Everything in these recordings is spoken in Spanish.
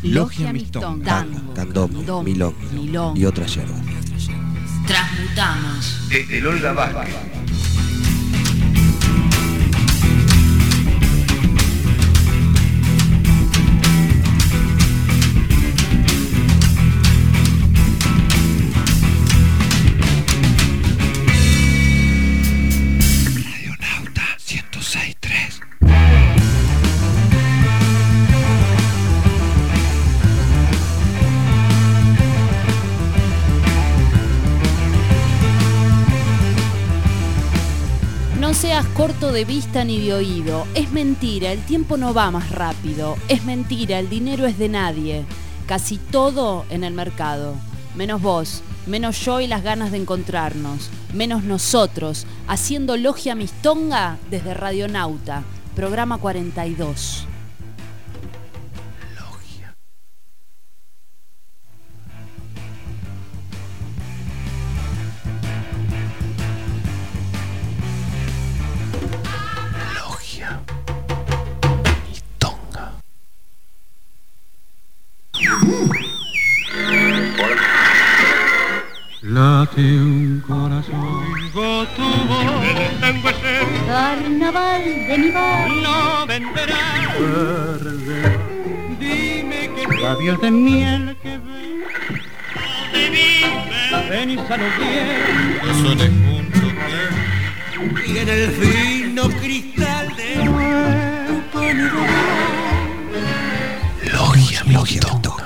Logia Mistonga, Tango, candombe, milonga y otras hierbas. Transmutamos. El Olga Vázquez. Radionauta 106.3. No seas corto de vista ni de oído. Es mentira, el tiempo no va más rápido. Es mentira, el dinero es de nadie. Casi todo en el mercado. Menos vos, menos yo y las ganas de encontrarnos. Menos nosotros, haciendo Logia Mistonga desde Radionauta, programa 42. Late un corazón, oigo tu voz, el tango es el carnaval de mi voz. no venderá verde. Dime que labios de miel que ven, de viven, ven y saludien. Eso de junto que y en el fino cristal de Logia Mistonga.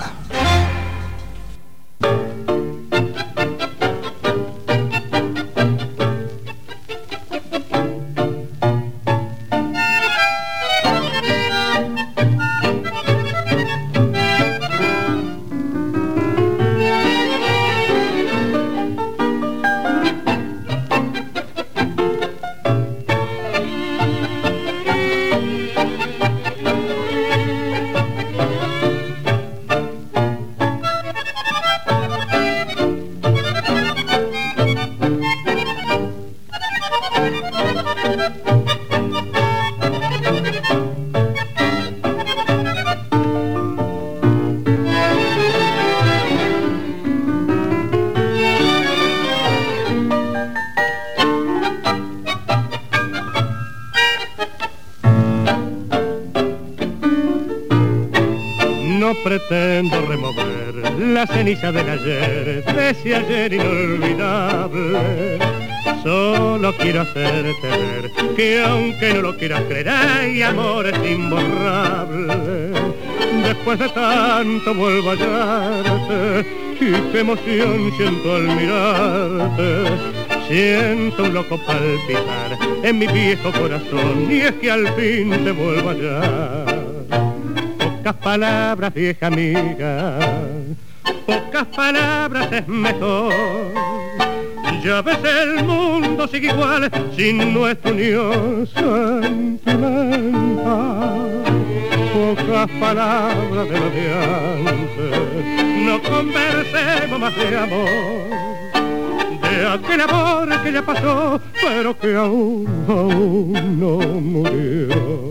Pretendo remover la ceniza del ayer, de ese ayer inolvidable. Solo quiero hacerte ver que aunque no lo quieras creer, hay amores imborrables. Después de tanto vuelvo a hallarte y qué emoción siento al mirarte. Siento un loco palpitar en mi viejo corazón y es que al fin te vuelvo a hallar. Pocas palabras, vieja amiga, pocas palabras es mejor. Ya ves, el mundo sigue igual sin nuestra unión sentimental. Pocas palabras de lo de antes, no conversemos más de amor, de aquel amor que ya pasó, pero que aún no murió.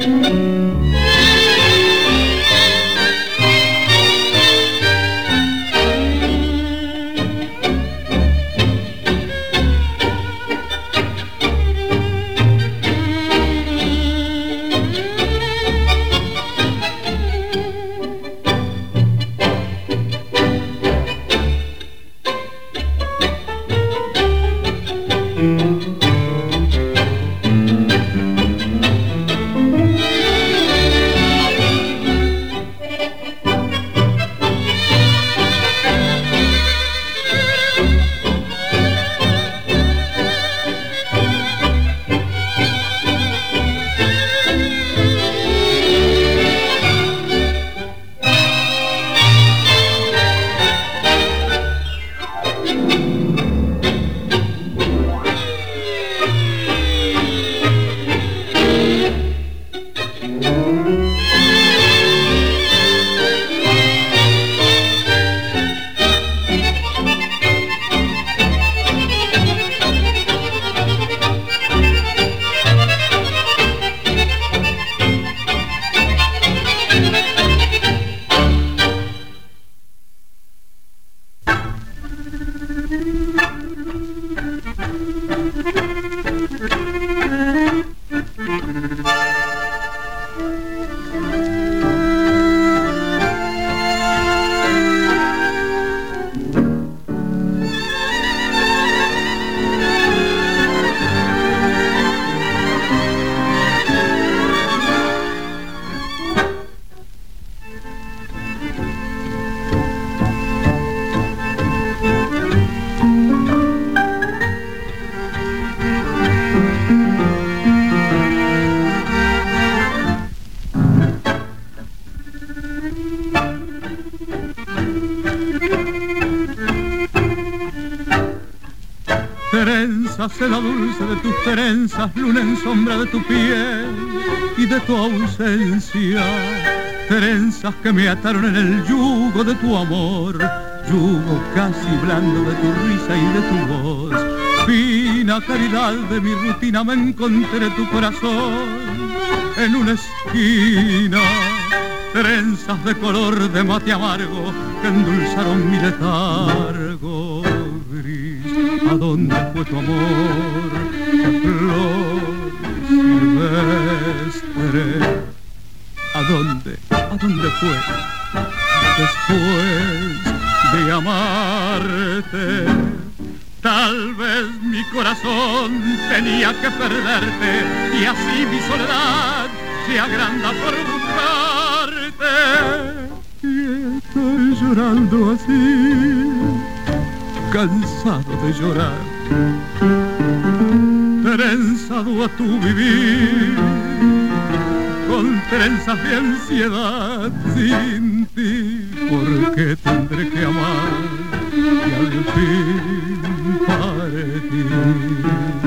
Seda dulce de tus trenzas, luna en sombra de tu piel y de tu ausencia, trenzas que me ataron en el yugo de tu amor, yugo casi blando de tu risa y de tu voz. Fina caridad de mi rutina me encontré tu corazón en una esquina, trenzas de color de mate amargo que endulzaron mi letargo gris. ¿A dónde fue tu amor? ¡Qué flor silvestre! ¿A dónde fue? Después de amarte, tal vez mi corazón tenía que perderte y así mi soledad se agranda por buscarte. Y estoy llorando así, cansado de llorar, trenzado a tu vivir, con trenzas de ansiedad sin ti, porque tendré que amar y al fin partir.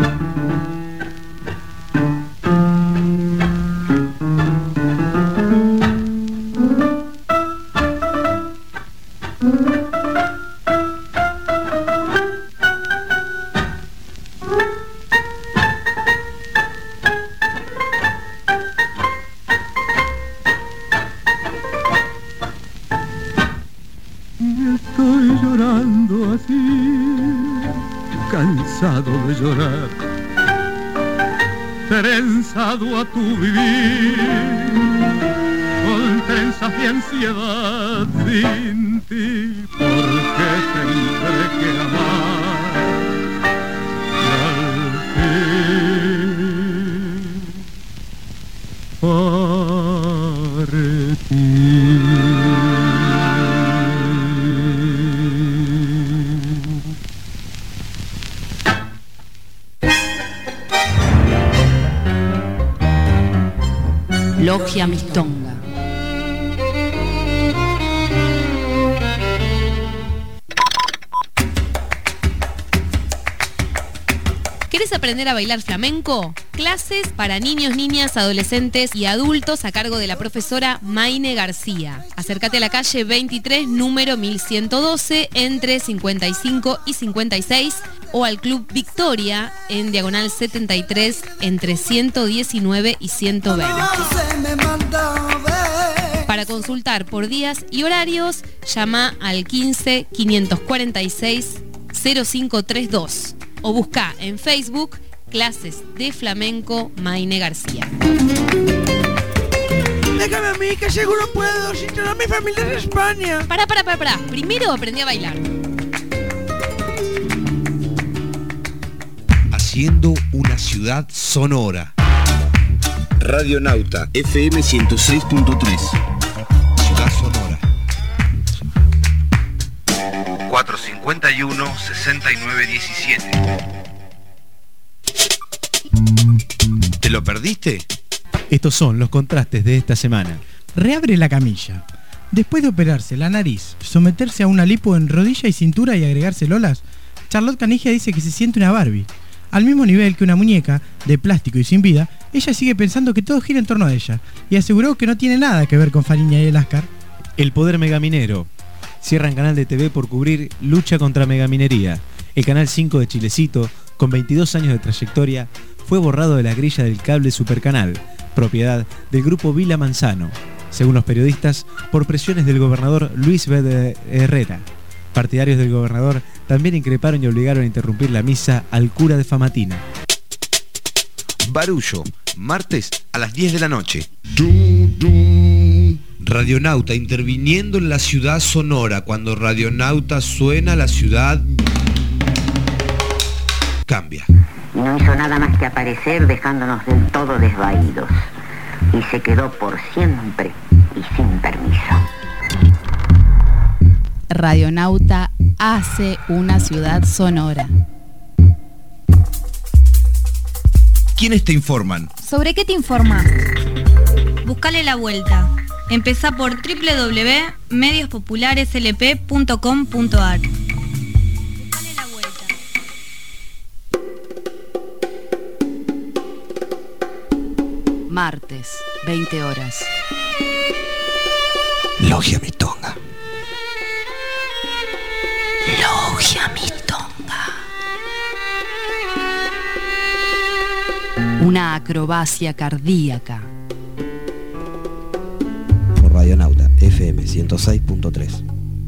Cansado de llorar, trenzado a tu vivir, con trenzas de ansiedad sin ti, porque tendré que amar y al fin partir. Logia Mistonga. ¿Querés aprender a bailar flamenco? clases para niños, niñas, adolescentes y adultos a cargo de la profesora Maine García. Acércate a la calle 23, número 1112, entre 55 y 56, o al Club Victoria, en diagonal 73, entre 119 y 120. Para consultar por días y horarios, llama al 15 546 0532 o busca en Facebook Clases de Flamenco Maine García. Déjame a mí, que seguro puedo, si toda mi familia es de España. Pará. Primero aprendí a bailar. Haciendo una ciudad sonora. Radionauta FM 106.3. Ciudad sonora. 451-6917. ¿Te lo perdiste? Estos son los contrastes de esta semana. Reabre la camilla. Después de operarse la nariz, someterse a una lipo en rodilla y cintura y agregarse lolas, Charlotte Canigia dice que se siente una Barbie. Al mismo nivel que una muñeca, de plástico y sin vida, ella sigue pensando que todo gira en torno a ella, y aseguró que no tiene nada que ver con Fariña y el Ascar. El poder megaminero. Cierran canal de TV por cubrir lucha contra megaminería. El canal 5 de Chilecito, con 22 años de trayectoria, fue borrado de la grilla del cable Supercanal, propiedad del grupo Vila Manzano, según los periodistas, por presiones del gobernador Luis B. Herrera. Partidarios del gobernador también increparon y obligaron a interrumpir la misa al cura de Famatina. Barullo, martes a las 10 de la noche. Radionauta interviniendo en la ciudad sonora. Cuando Radionauta suena, la ciudad cambia. Y no hizo nada más que aparecer dejándonos del todo desvaídos. Y se quedó por siempre y sin permiso. Radionauta hace una ciudad sonora. ¿Quiénes te informan? ¿Sobre qué te informas? Buscale la vuelta. Empezá por www.mediospopulareslp.com.ar. Buscale la vuelta. Martes, 20 horas. Logia Mitonga. Logia Mitonga. Una acrobacia cardíaca. Por Radionauta FM 106.3.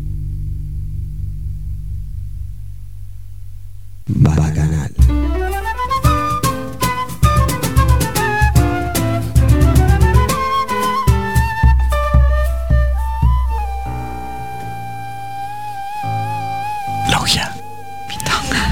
Bacanal. Logia Mitonga.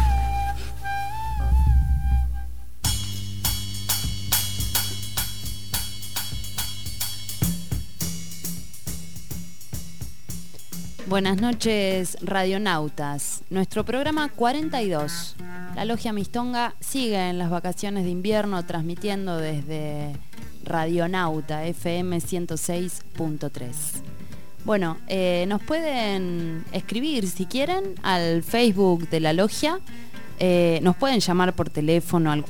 Buenas noches, radionautas. Nuestro programa 42. La Logia Mistonga sigue en las vacaciones de invierno transmitiendo desde Radionauta FM 106.3. Bueno, nos pueden escribir si quieren al Facebook de la Logia. Nos pueden llamar por teléfono al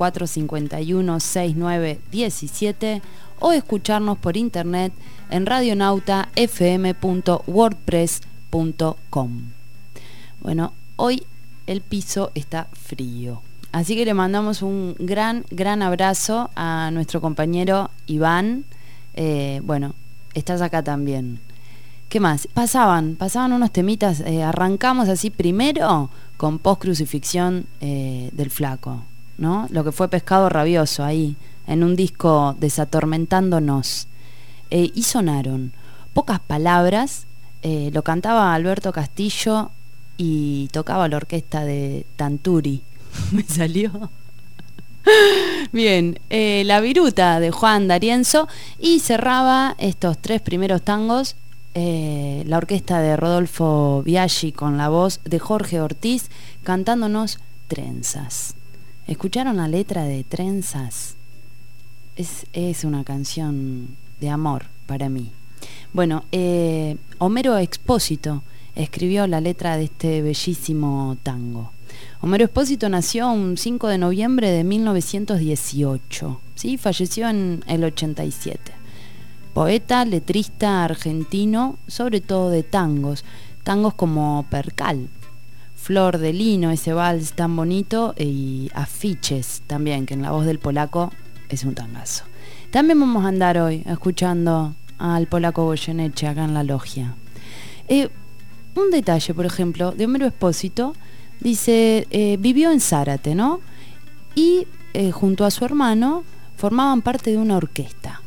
451-6917 o escucharnos por internet en radionautafm.wordpress.com. Bueno, hoy el piso está frío, así que le mandamos un gran abrazo a nuestro compañero Iván. Bueno, estás acá también. ¿Qué más? Pasaban unos temitas. Arrancamos así primero con Post Crucifixión del Flaco, ¿no? Lo que fue Pescado Rabioso ahí, en un disco Desatormentándonos. Y sonaron Pocas Palabras. Lo cantaba Alberto Castillo y tocaba la orquesta de Tanturi. Me salió bien. La Viruta de Juan D'Arienzo. Y cerraba estos tres primeros tangos la orquesta de Rodolfo Biaggi con la voz de Jorge Ortiz cantándonos Trenzas. ¿Escucharon la letra de Trenzas? Es una canción de amor para mí. Bueno, Homero Expósito escribió la letra de este bellísimo tango. Homero Expósito nació un 5 de noviembre de 1918, ¿sí? Falleció en el 87. Poeta, letrista argentino, sobre todo de tangos como Percal, Flor de Lino, ese vals tan bonito, y Afiches también, que en la voz del polaco es un tangazo. También vamos a andar hoy escuchando al polaco Goyeneche acá en la logia. Un detalle, por ejemplo, de Homero Expósito, dice, vivió en Zárate, ¿no? Y junto a su hermano formaban parte de una orquesta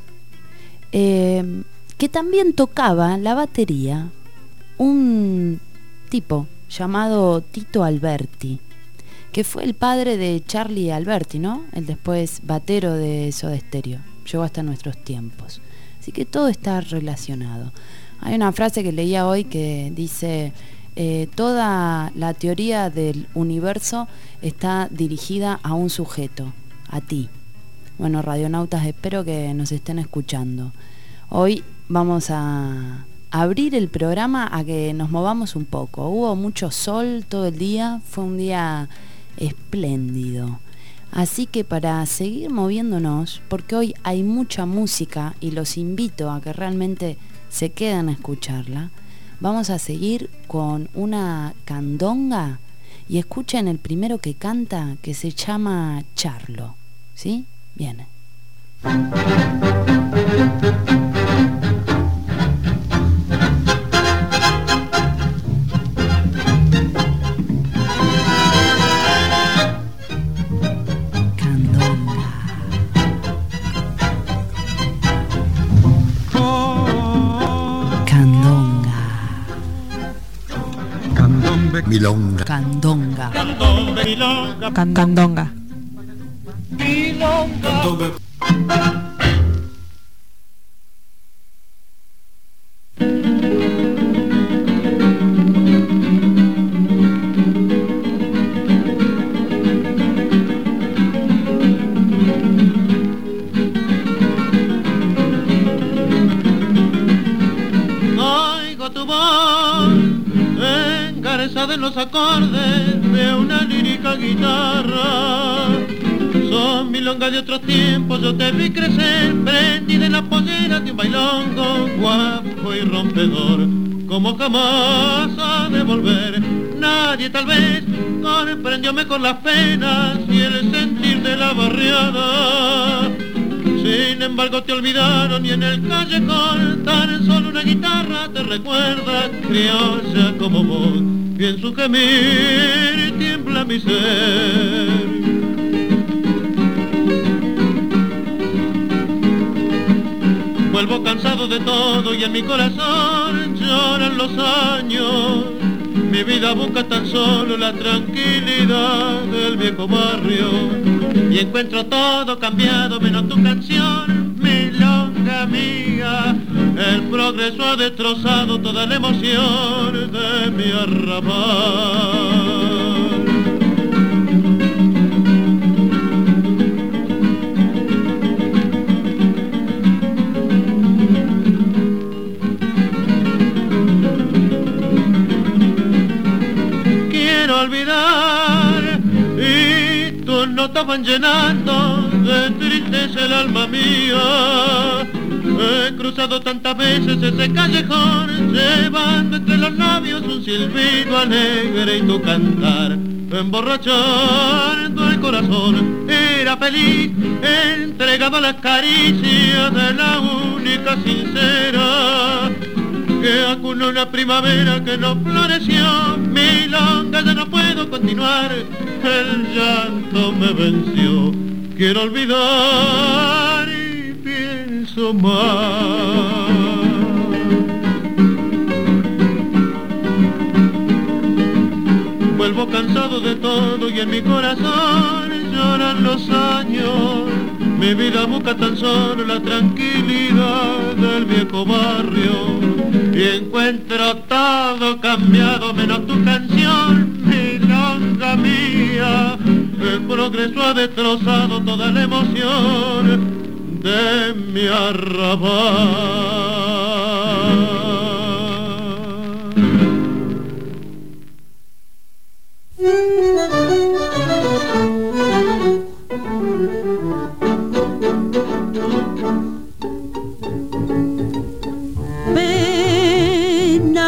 que también tocaba la batería un tipo llamado Tito Alberti, que fue el padre de Charlie Alberti, ¿no? El después batero de Soda Stereo. Llegó hasta nuestros tiempos. Así que todo está relacionado. Hay una frase que leía hoy que dice, toda la teoría del universo está dirigida a un sujeto, a ti. Bueno, radionautas, espero que nos estén escuchando. Hoy vamos a abrir el programa a que nos movamos un poco. Hubo mucho sol todo el día, fue un día espléndido. Así que para seguir moviéndonos, porque hoy hay mucha música y los invito a que realmente se queden a escucharla, vamos a seguir con una candonga y escuchen el primero que canta, que se llama Charlo, ¿sí? Viene. Milonga. Candonga. Candombe, milonga. Candonga. Milonga. Oigo tu voz engarezada en los acordes de una lírica guitarra. Son milongas de otros tiempos, yo te vi crecer prendida en la pollera de un bailongo guapo y rompedor, como jamás ha de volver. Nadie tal vez comprendió mejor las penas y el sentir de la barriada. Sin embargo te olvidaron y en el callejón tan solo una guitarra te recuerda, criolla como vos, y en su gemir tiembla mi ser. Vuelvo cansado de todo y en mi corazón lloran los años. Mi vida busca tan solo la tranquilidad del viejo barrio y encuentro todo cambiado menos tu canción, milonga mía. El progreso ha destrozado toda la emoción de mi arrabal. Olvidar y tus notas van llenando de tristeza el alma mía. He cruzado tantas veces ese callejón llevando entre los labios un silbido alegre y tu cantar emborrachando el corazón. Era feliz entregado a las caricias de la única sincera que acunó una primavera que no floreció. Milonga, ya no puedo continuar, el llanto me venció. Quiero olvidar y pienso más. Vuelvo cansado de todo y en mi corazón lloran los años. Mi vida busca tan solo la tranquilidad del viejo barrio y encuentro todo cambiado menos tu canción, milonga mía. El progreso ha destrozado toda la emoción de mi arrabal.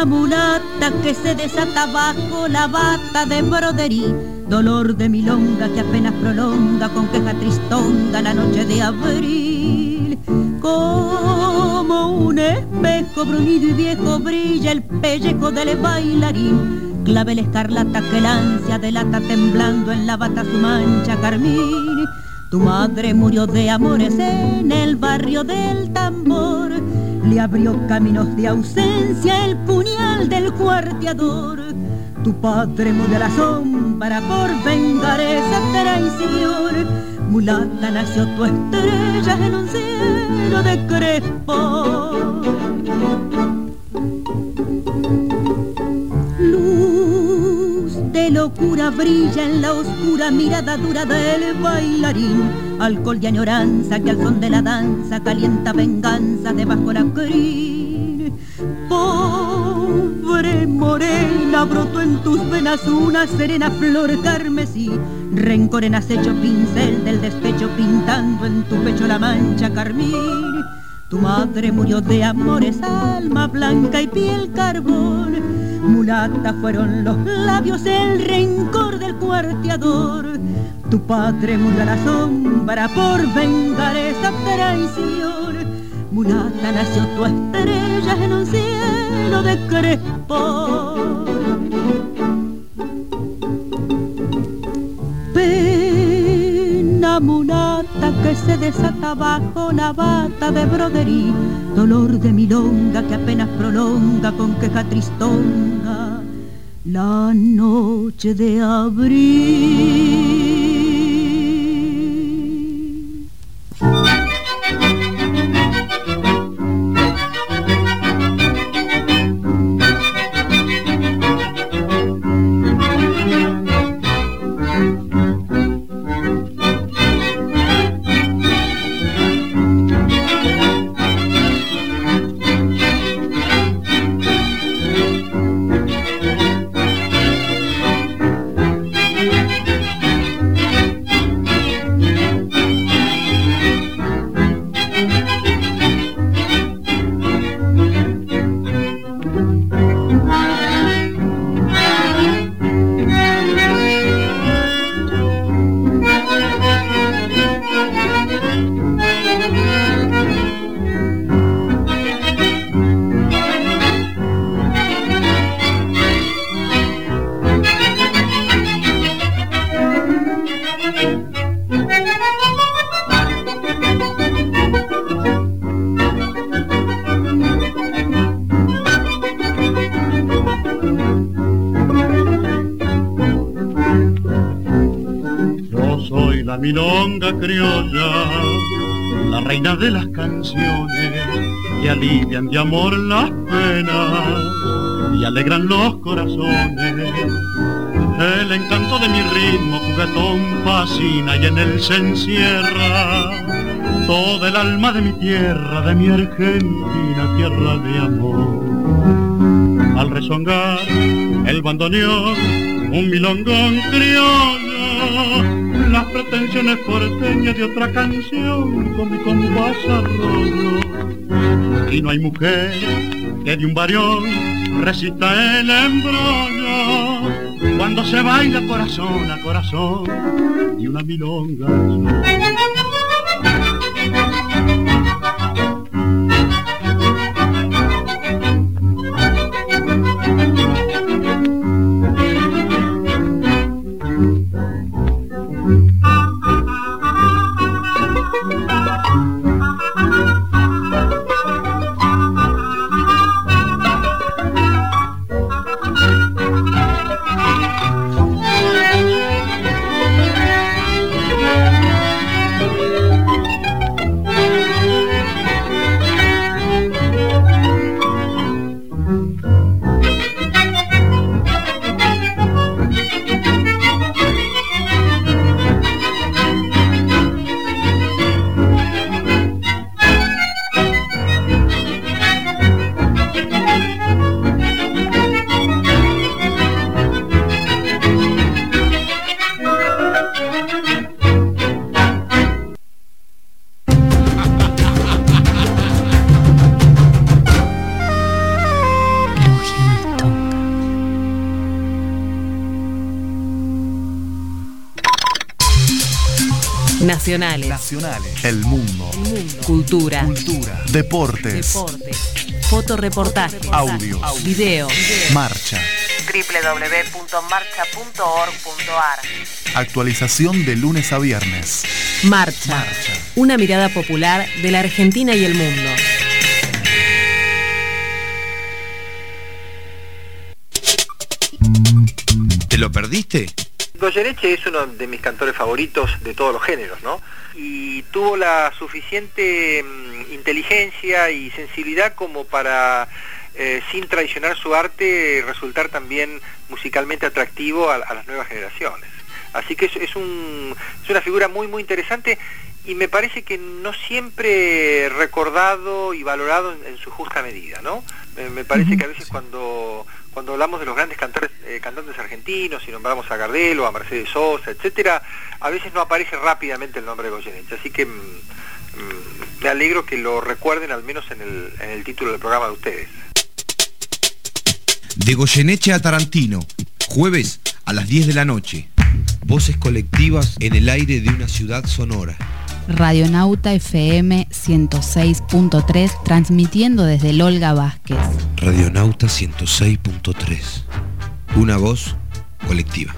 Pena mulata que se desata bajo la bata de broderí, dolor de milonga que apenas prolonga con queja tristonga la noche de abril. Como un espejo brunido y viejo brilla el pellejo del bailarín, clavel escarlata que la ansia delata temblando en la bata su mancha carmín. Tu madre murió de amores en el barrio del Tambor, le abrió caminos de ausencia el puñal del cuarteador. Tu padre murió a la sombra por vengar esa traición. Mulata nació tu estrella en un cielo de crespo. Luz de locura brilla en la oscura mirada dura del bailarín. Alcohol de añoranza que al son de la danza calienta venganza debajo la crin. Pobre morena, brotó en tus venas una serena flor carmesí. Rencor en acecho pincel del despecho pintando en tu pecho la mancha carmín. Tu madre murió de amores, alma blanca y piel carbón. Mulata fueron los labios, el rencor del cuarteador. Tu padre murió a la sombra por vengar esa traición. Mulata nació tu estrella en un cielo de crespón. Pena mulata que se desata bajo la bata de broderí, dolor de milonga que apenas prolonga con queja tristonga la noche de abril. Milonga criolla, la reina de las canciones, que alivian de amor las penas y alegran los corazones. El encanto de mi ritmo juguetón fascina y en él se encierra toda el alma de mi tierra, de mi Argentina, tierra de amor. Al rezongar el bandoneón, un milongón criollo, las pretensiones porteñas de otra canción con mi compás arroyo. Y no hay mujer que de un varión resista el embrollo cuando se baila corazón a corazón y una milonga. Nacionales. El mundo. Cultura. Deportes. Fotoreportajes. Audios. Video. Marcha. www.marcha.org.ar. Actualización de lunes a viernes. Marcha. Una mirada popular de la Argentina y el mundo. ¿Te lo perdiste? Goyeneche es uno de mis cantores favoritos de todos los géneros, ¿no? Y tuvo la suficiente inteligencia y sensibilidad como para, sin traicionar su arte, resultar también musicalmente atractivo a las nuevas generaciones. Así que es una figura muy muy interesante y me parece que no siempre recordado y valorado en su justa medida, ¿no? Me parece que a veces cuando hablamos de los grandes cantantes argentinos y nombramos a Gardel o a Mercedes Sosa, etcétera, a veces no aparece rápidamente el nombre de Goyeneche, así que me alegro que lo recuerden al menos en el título del programa de ustedes. De Goyeneche a Tarantino, jueves a las 10 de la noche. Voces colectivas en el aire de una ciudad sonora. Radionauta FM 106.3, transmitiendo desde el Olga Vázquez. Radionauta 106.3. Una voz colectiva.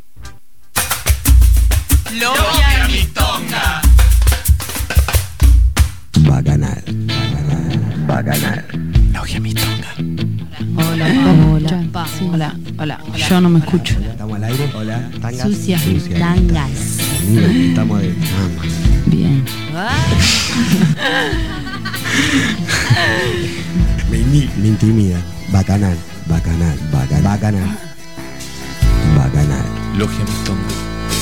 Logia Mitonga. Va a ganar. Logia Mitonga. Hola. Yo no me escucho. ¿Estamos al aire? Hola. Tangas. Sucias tangas. Estamos de... Bien. Me intimida. Bacanal. Logia Mitonga.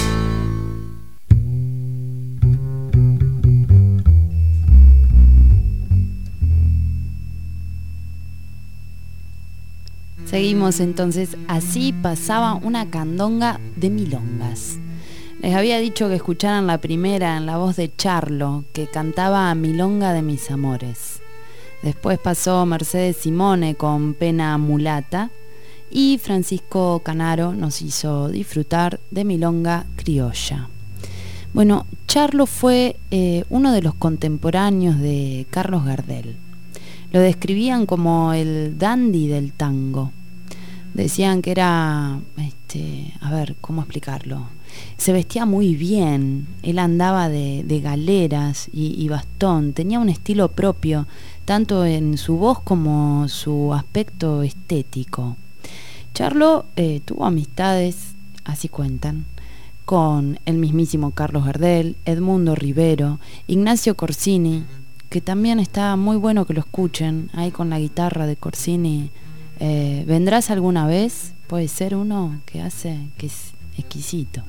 Seguimos entonces, así pasaba una candonga de milongas. Les había dicho que escucharan la primera en la voz de Charlo, que cantaba Milonga de mis amores. Después pasó Mercedes Simone con Pena Mulata y Francisco Canaro nos hizo disfrutar de Milonga Criolla. Bueno, Charlo fue uno de los contemporáneos de Carlos Gardel. Lo describían como el dandy del tango. Decían que era, a ver, ¿cómo explicarlo? Se vestía muy bien, él andaba de galeras y bastón, tenía un estilo propio, tanto en su voz como su aspecto estético. Charlo tuvo amistades, así cuentan, con el mismísimo Carlos Gardel, Edmundo Rivero, Ignacio Corsini, que también está muy bueno que lo escuchen, ahí con la guitarra de Corsini. ¿Vendrás alguna vez? Puede ser uno que es exquisito.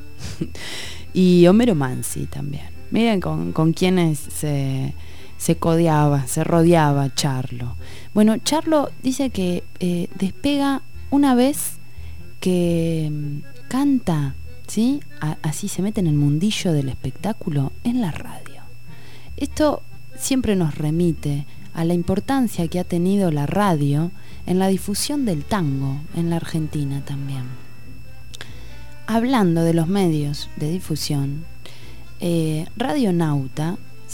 Y Homero Mansi también. Miren con quienes se codeaba, se rodeaba Charlo. Bueno, Charlo dice que despega una vez que canta, ¿sí? Así se mete en el mundillo del espectáculo en la radio. Esto siempre nos remite a la importancia que ha tenido la radio en la difusión del tango en la Argentina también. Hablando de los medios de difusión, Radionauta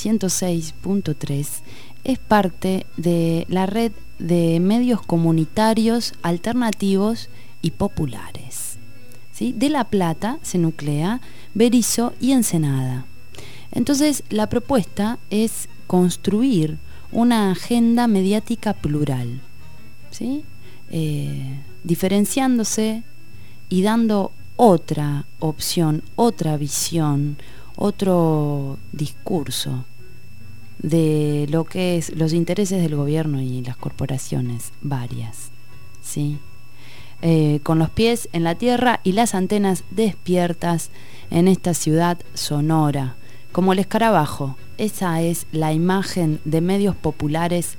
106.3 es parte de la red de medios comunitarios, alternativos y populares. ¿Sí? De La Plata se nuclea Berisso y Ensenada. Entonces la propuesta es construir una agenda mediática plural, ¿sí? Diferenciándose y dando otra opción, otra visión, otro discurso de lo que es los intereses del gobierno y las corporaciones varias, ¿sí? Con los pies en la tierra y las antenas despiertas en esta ciudad sonora, como el escarabajo. Esa es la imagen de Medios Populares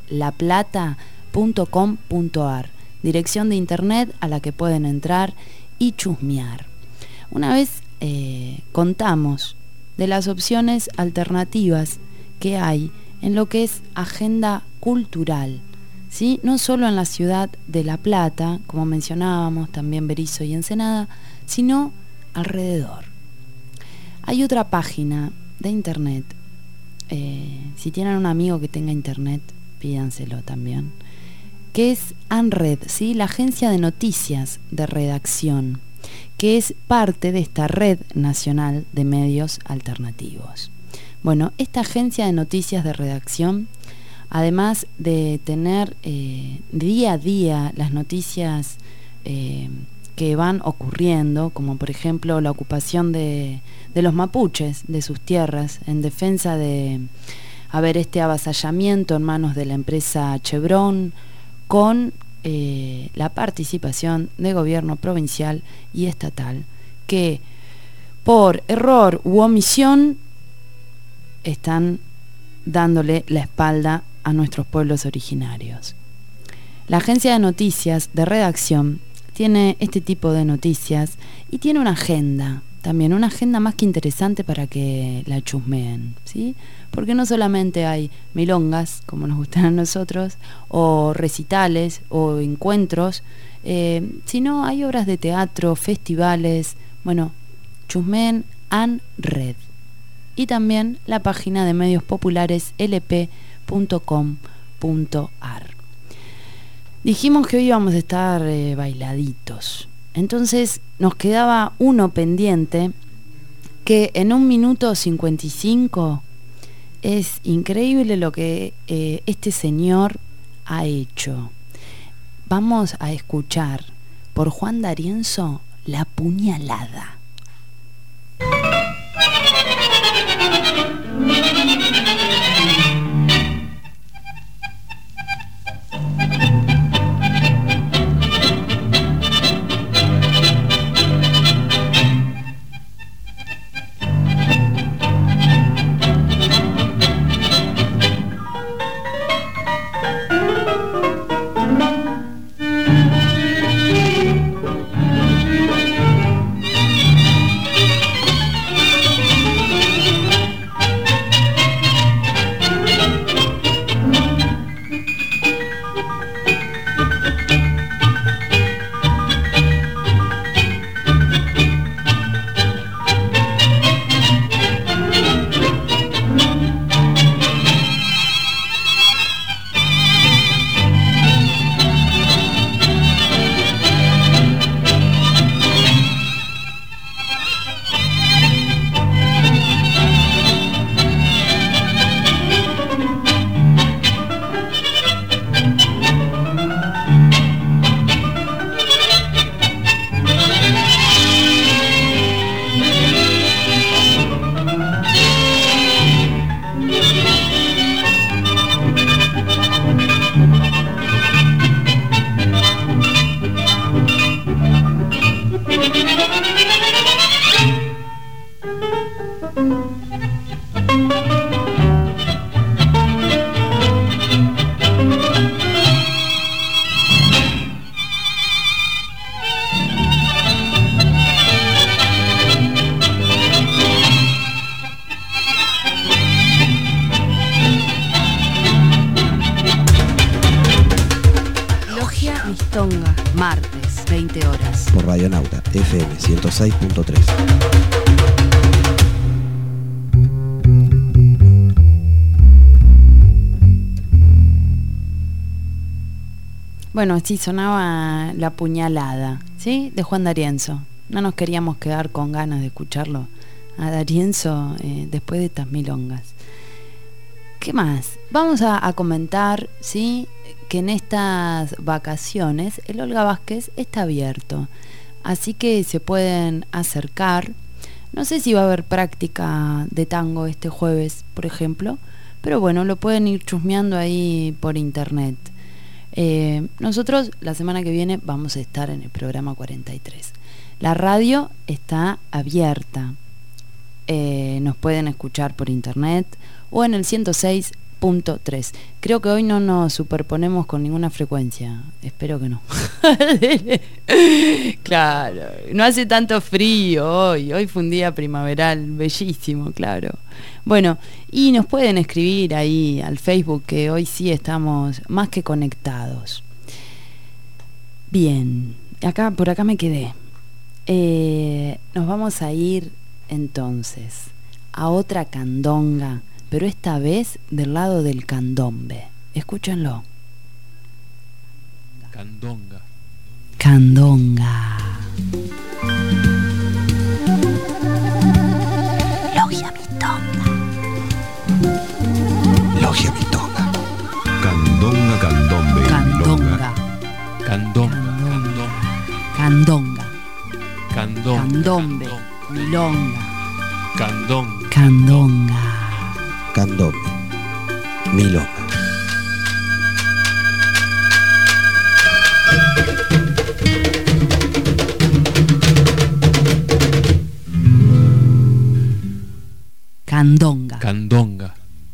laplata.com.ar, dirección de internet a la que pueden entrar y chusmear. Una vez contamos de las opciones alternativas que hay en lo que es agenda cultural, ¿sí? No solo en la ciudad de La Plata, como mencionábamos, también Berisso y Ensenada, sino alrededor. Hay otra página de internet. Si tienen un amigo que tenga internet, pídanselo también. Que es ANRED, ¿sí? La agencia de noticias de redacción, que es parte de esta red nacional de medios alternativos. Bueno, esta agencia de noticias de redacción, además de tener día a día las noticias que van ocurriendo, como por ejemplo la ocupación de los mapuches de sus tierras en defensa de este avasallamiento en manos de la empresa Chevron, con la participación de gobierno provincial y estatal, que por error u omisión están dándole la espalda a nuestros pueblos originarios. La agencia de noticias de redacción tiene este tipo de noticias y tiene una agenda, también una agenda más que interesante para que la chusmeen, ¿sí? Porque no solamente hay milongas, como nos gustan a nosotros, o recitales, o encuentros, sino hay obras de teatro, festivales. Bueno, chusmeen ANRED. Y también la página de medios populares lp.com.ar. Dijimos que hoy íbamos a estar bailaditos. Entonces nos quedaba uno pendiente, que en 1 minuto 55 es increíble lo que este señor ha hecho. Vamos a escuchar por Juan D'Arienzo La Puñalada. Martes, 20 horas. Por Radionauta, FM 106.3. Bueno, sí, sonaba La Puñalada, ¿sí? De Juan D'Arienzo. No nos queríamos quedar con ganas de escucharlo a D'Arienzo después de estas milongas. ¿Qué más? Vamos a comentar, ¿sí?, que en estas vacaciones el Olga Vázquez está abierto, así que se pueden acercar. No sé si va a haber práctica de tango este jueves, por ejemplo, pero bueno, lo pueden ir chusmeando ahí por internet. Nosotros la semana que viene vamos a estar en el programa 43. La radio está abierta, nos pueden escuchar por internet o en el 106.3. Creo que hoy no nos superponemos con ninguna frecuencia. Espero que no. Claro, no hace tanto frío hoy. Hoy fue un día primaveral bellísimo, claro. Bueno, y nos pueden escribir ahí al Facebook, que hoy sí estamos más que conectados. Bien, por acá me quedé. Nos vamos a ir entonces a otra candonga, pero esta vez del lado del candombe. Escúchenlo. Candonga. Candonga. Logia Mitonga. Logia Mitonga. Candonga, candombe, Candonga. Candonga. Candonga. Candonga. Candombe. Milonga. Candonga. Candonga. Candombe. Milonga. Candonga. Candonga.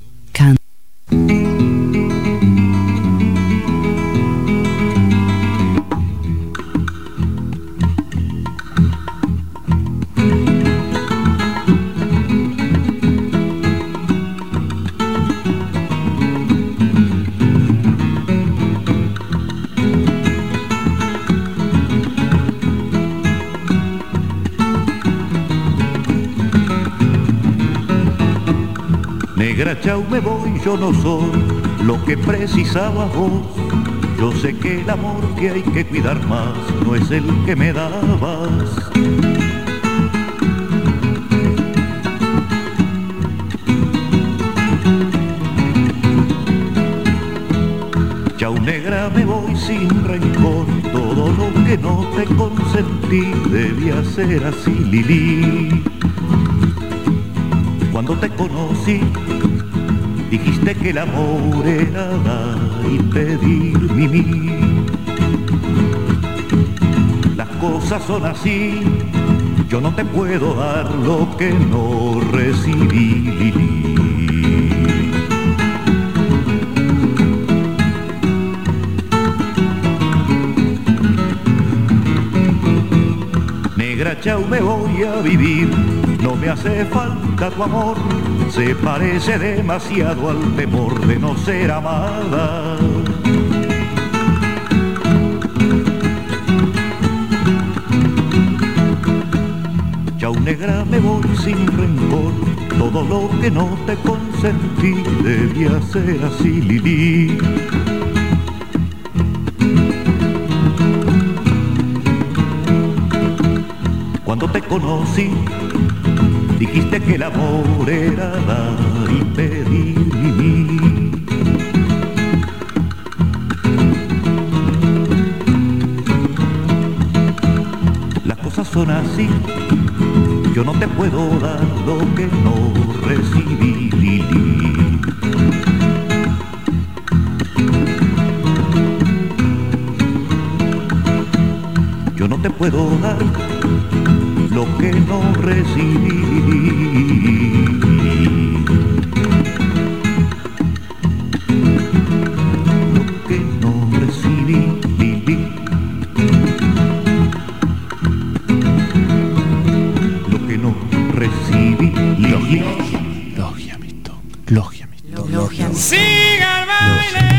Negra, chau, me voy, yo no soy lo que precisabas vos. Yo sé que el amor que hay que cuidar más no es el que me dabas. Chau, negra, me voy sin rencor. Todo lo que no te consentí debía ser así, Lili. Cuando te conocí, dijiste que el amor era dar y pedir mimí. Las cosas son así, yo no te puedo dar lo que no recibí. Negra, chau, me voy a vivir. No me hace falta tu amor, se parece demasiado al temor de no ser amada. Chau, negra, me voy sin rencor, todo lo que no te consentí debía ser así, Lili. Cuando te conocí, dijiste que el amor era dar y pedir mimí. Las cosas son así, yo no te puedo dar lo que no recibí, Lili. Yo no te puedo dar lo que no recibí. Lo que no recibí, Lili. Lo que no recibí, Lili. Logia Mitonga. Logia Mitonga. Logia Mitonga. Siga el baile.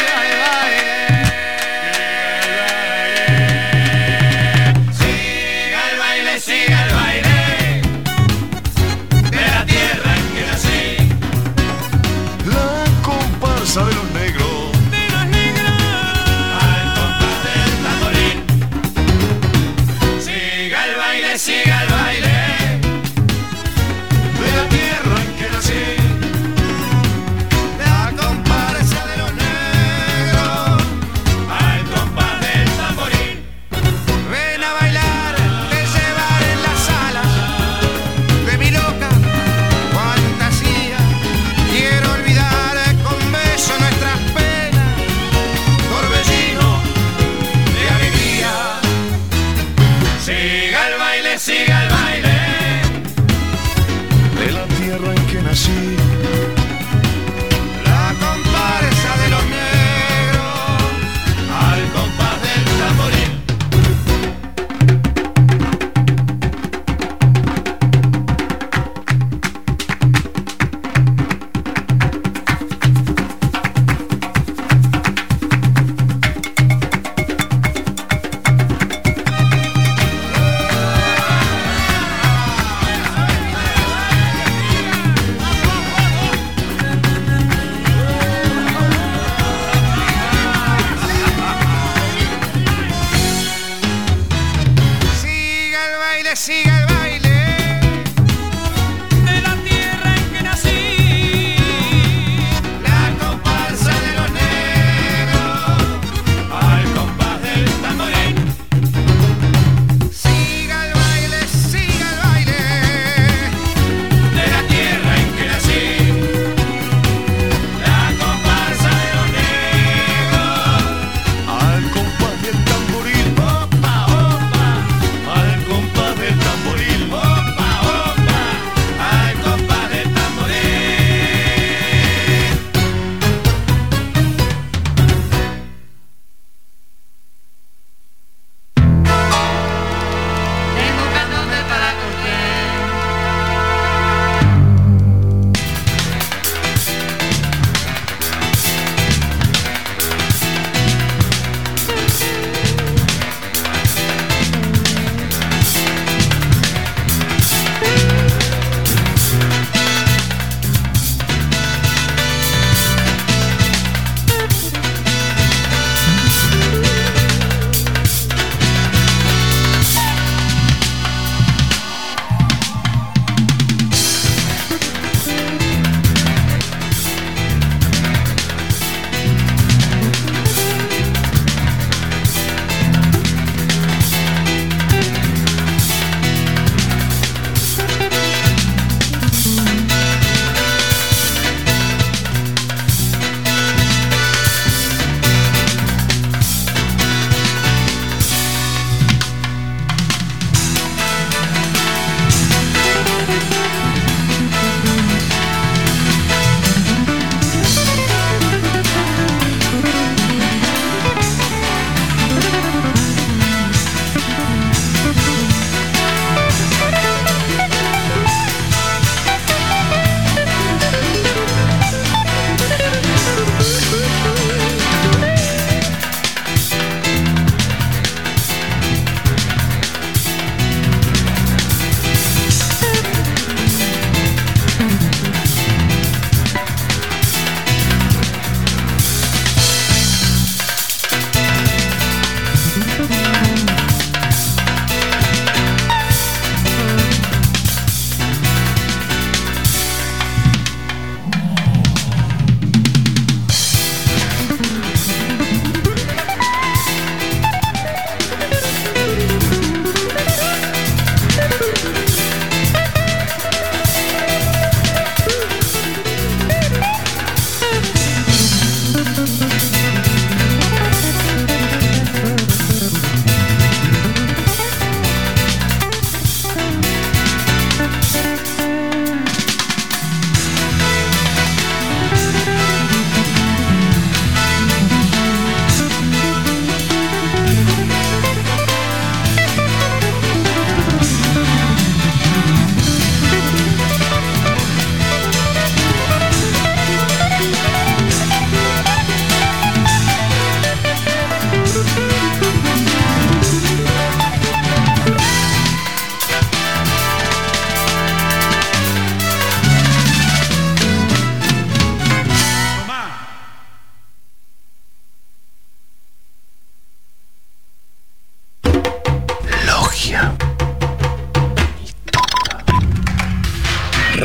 Siga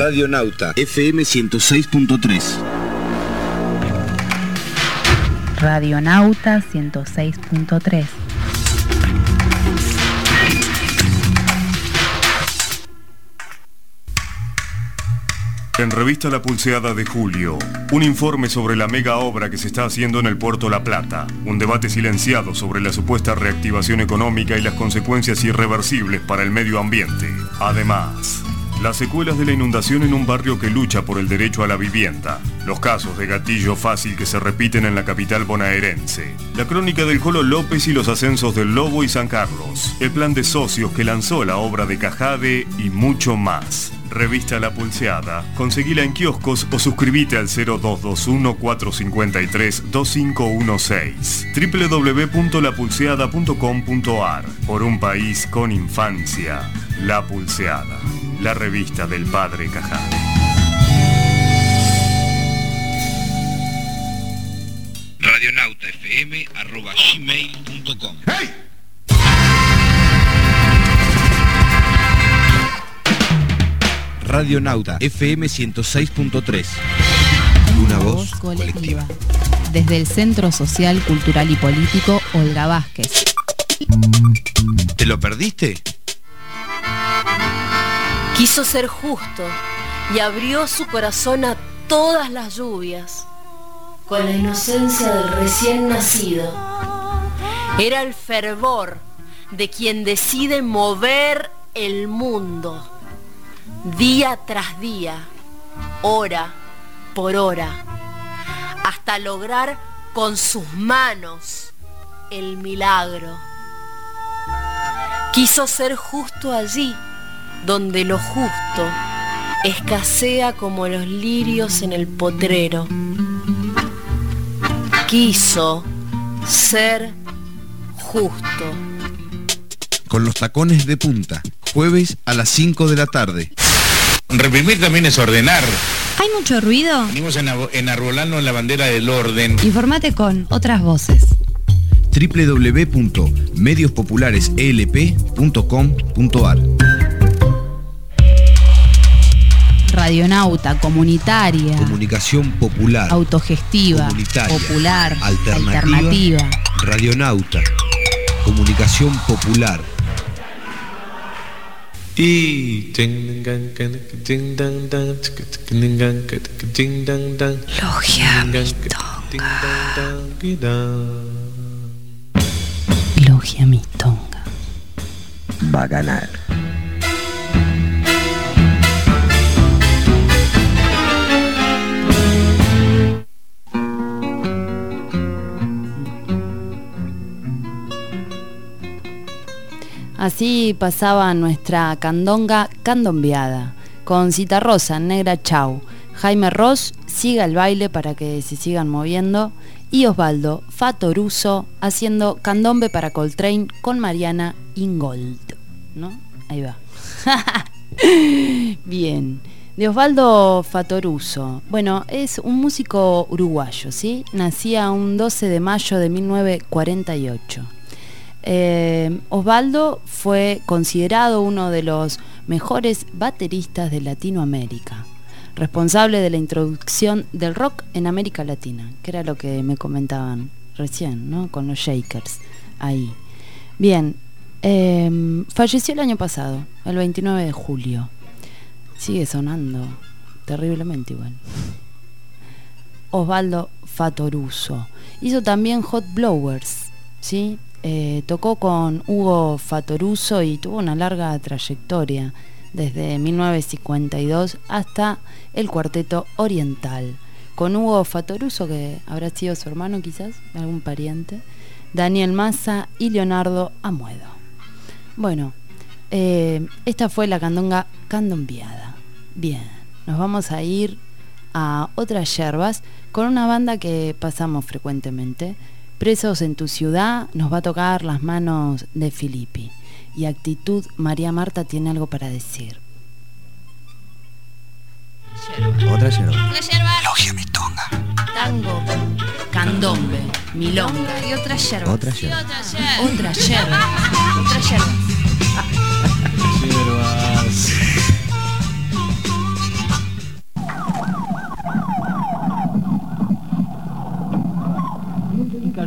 Radionauta FM 106.3. Radionauta 106.3. En Revista La Pulseada de julio, un informe sobre la mega obra que se está haciendo en el Puerto La Plata, un debate silenciado sobre la supuesta reactivación económica y las consecuencias irreversibles para el medio ambiente. Además, las secuelas de la inundación en un barrio que lucha por el derecho a la vivienda, los casos de gatillo fácil que se repiten en la capital bonaerense, la crónica del Colo López y los ascensos del Lobo y San Carlos, el plan de socios que lanzó la obra de Cajade y mucho más. Revista La Pulseada, conseguila en kioscos o suscríbete al 0221-453-2516. www.lapulseada.com.ar. Por un país con infancia. La Pulseada, la revista del padre Cajade. radionautafm@gmail.com. ¡Hey! Radionauta FM 106.3. Una voz colectiva. Desde el Centro Social, Cultural y Político Olga Vázquez. ¿Te lo perdiste? Quiso ser justo y abrió su corazón a todas las lluvias, con la inocencia del recién nacido. Era el fervor de quien decide mover el mundo, día tras día, hora por hora, hasta lograr con sus manos el milagro. Quiso ser justo allí donde lo justo escasea como los lirios en el potrero. Quiso ser justo. Con los tacones de punta, jueves a las 5 de la tarde. Reprimir también es ordenar. ¿Hay mucho ruido? Venimos enarbolando la bandera del orden. Informate con otras voces. www.mediospopulareselp.com.ar. Radionauta, comunitaria. Comunicación popular. Autogestiva. Comunitaria. Popular. Alternativa. Radionauta. Comunicación popular. Y Logia Logia Mistonga va a ganar. Así pasaba nuestra candonga candombeada, con Citarrosa, Negra Chau, Jaime Ross, Siga el baile para que se sigan moviendo, y Osvaldo Fatoruso haciendo candombe para Coltrane con Mariana Ingold, ¿no? Ahí va. Bien, de Osvaldo Fatoruso. Bueno, es un músico uruguayo, ¿sí? Nacía un 12 de mayo de 1948. Osvaldo fue considerado uno de los mejores bateristas de Latinoamérica, responsable de la introducción del rock en América Latina, que era lo que me comentaban recién, ¿no? Con los Shakers ahí. Bien, falleció el año pasado, el 29 de julio. Sigue sonando terriblemente igual. Osvaldo Fatoruso hizo también Hot Blowers, ¿sí? Tocó con Hugo Fatoruso y tuvo una larga trayectoria desde 1952 hasta el Cuarteto Oriental, con Hugo Fatoruso, que habrá sido su hermano quizás, algún pariente, Daniel Massa y Leonardo Amuedo. Bueno, esta fue la candonga candombeada. Bien, nos vamos a ir a otras yerbas con una banda que pasamos frecuentemente. Presos en tu ciudad, nos va a tocar Las manos de Filippi. Y Actitud, María Marta tiene algo para decir. Otra yerba. Otra yerba. Logia Mistonga. Tango, candombe, milonga. Y otra yerba. Otra yerba. Otra yerba. Otra yerba. Yerbas.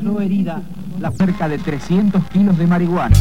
declaró herida la cerca de 300 kilos de marihuana.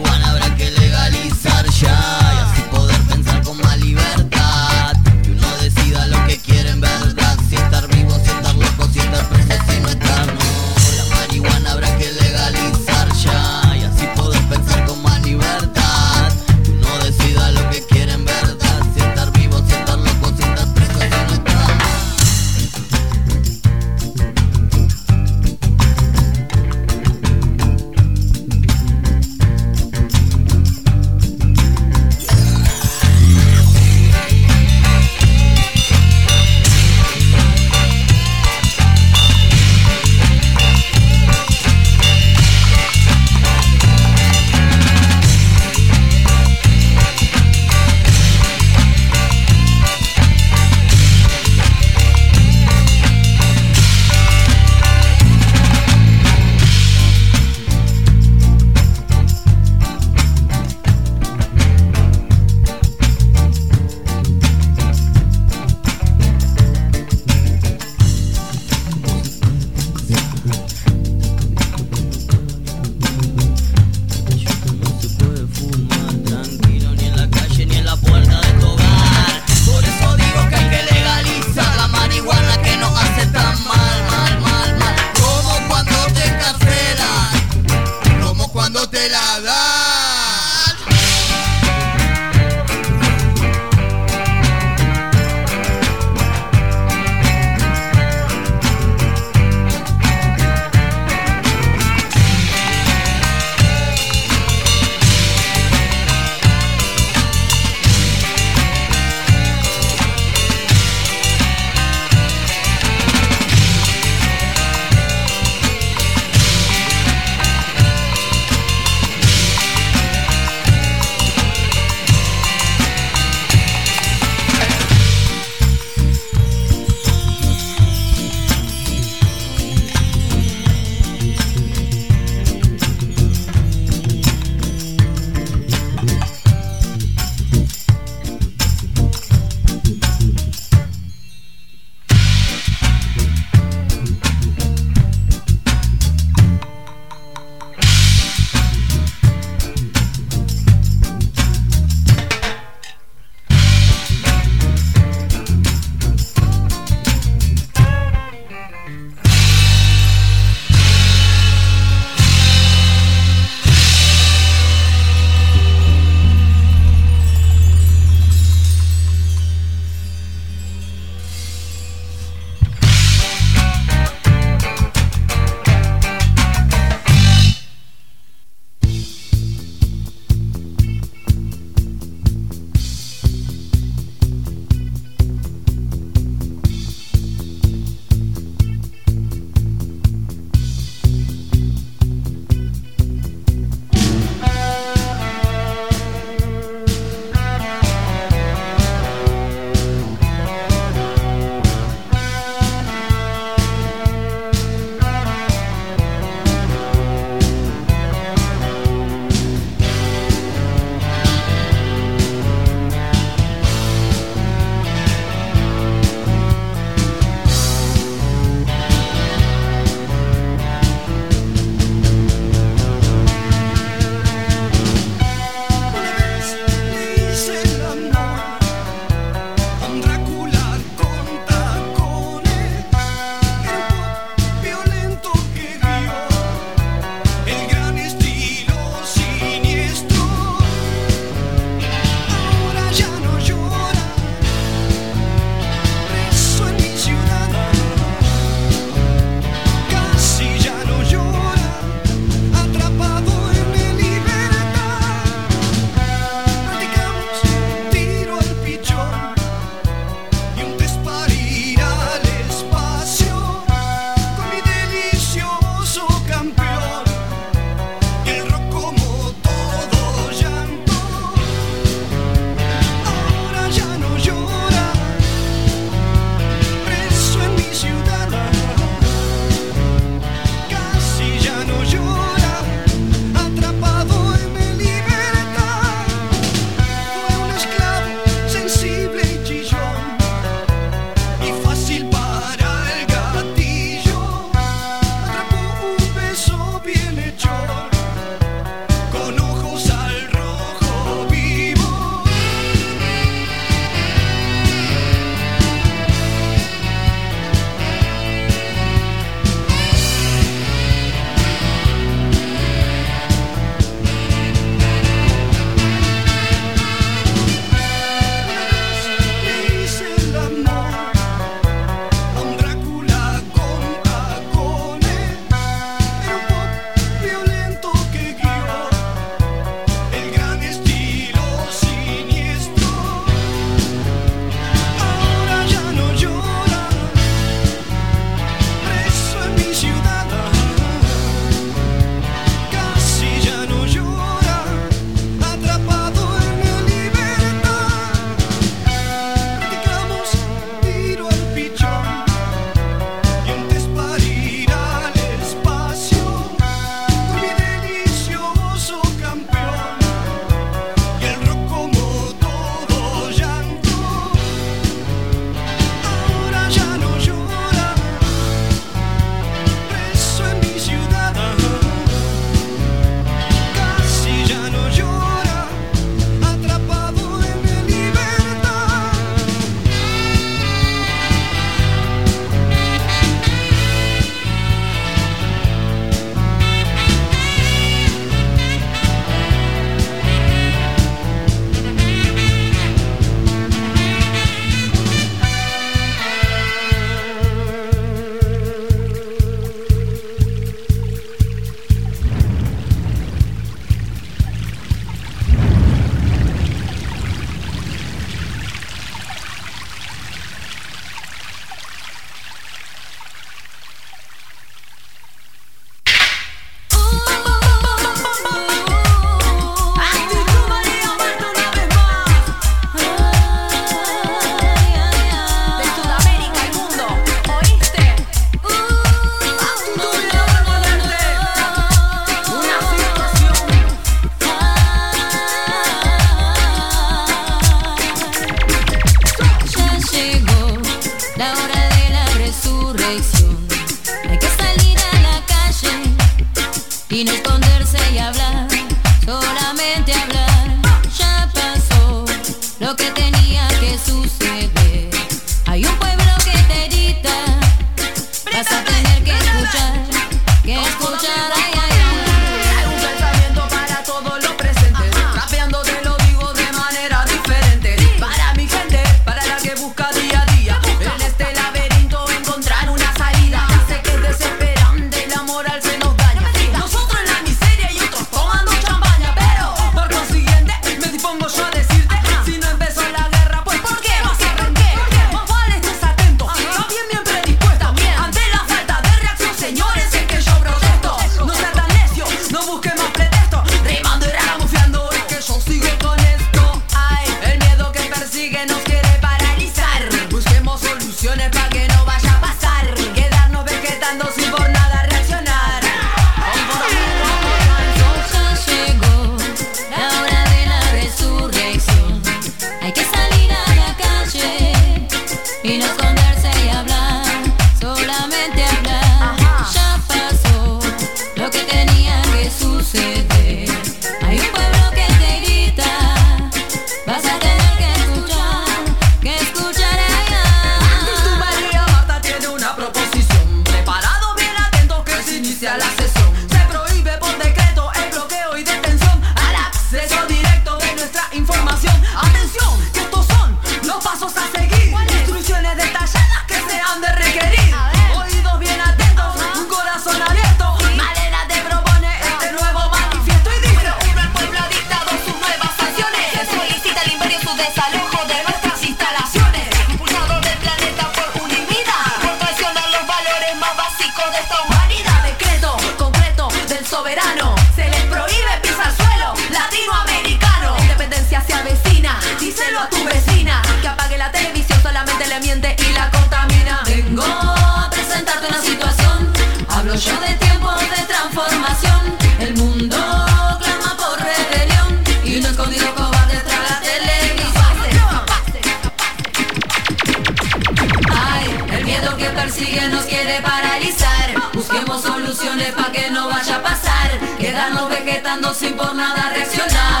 dejarnos vegetando sin por nada reaccionar.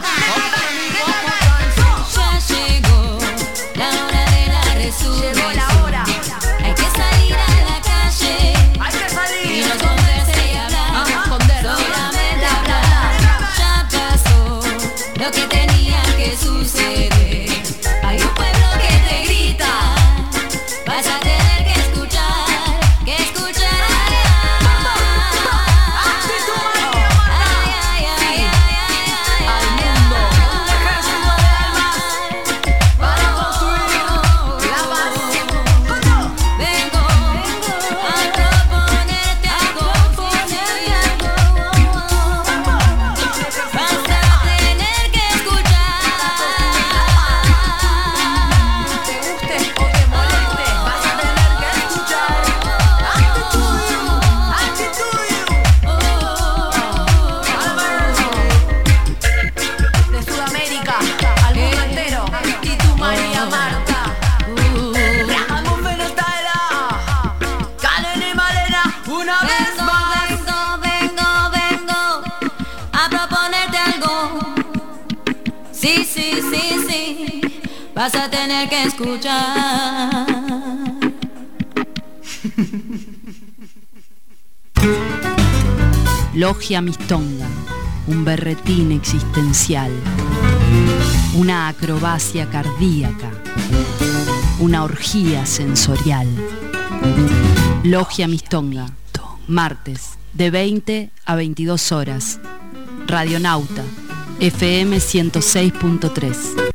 Ya llegó la hora de la resurrección. Llegó la hora. Hay que salir a la calle. Hay que salir. Y no esconderse y hablar. Solamente hablar. Ya pasó lo que tenía que suceder. Hay un pueblo que te grita. Vas a tener que escuchar, que escuchar. Vas a tener que escuchar. Logia Mistonga, un berretín existencial, una acrobacia cardíaca, una orgía sensorial. Logia Mistonga, martes de 20 a 22 horas. Radionauta, FM 106.3.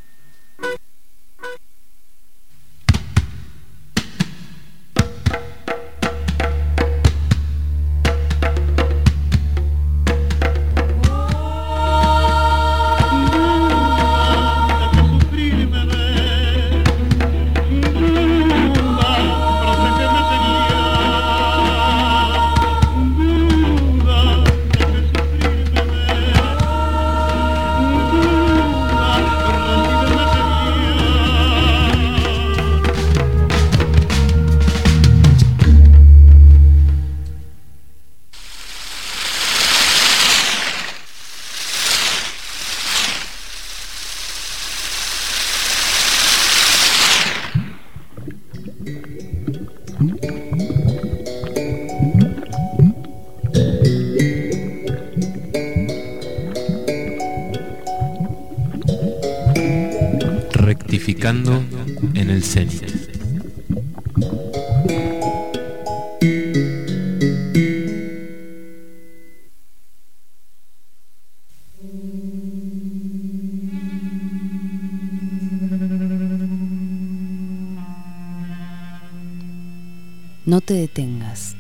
Rectificando en el cenit. No te detengas.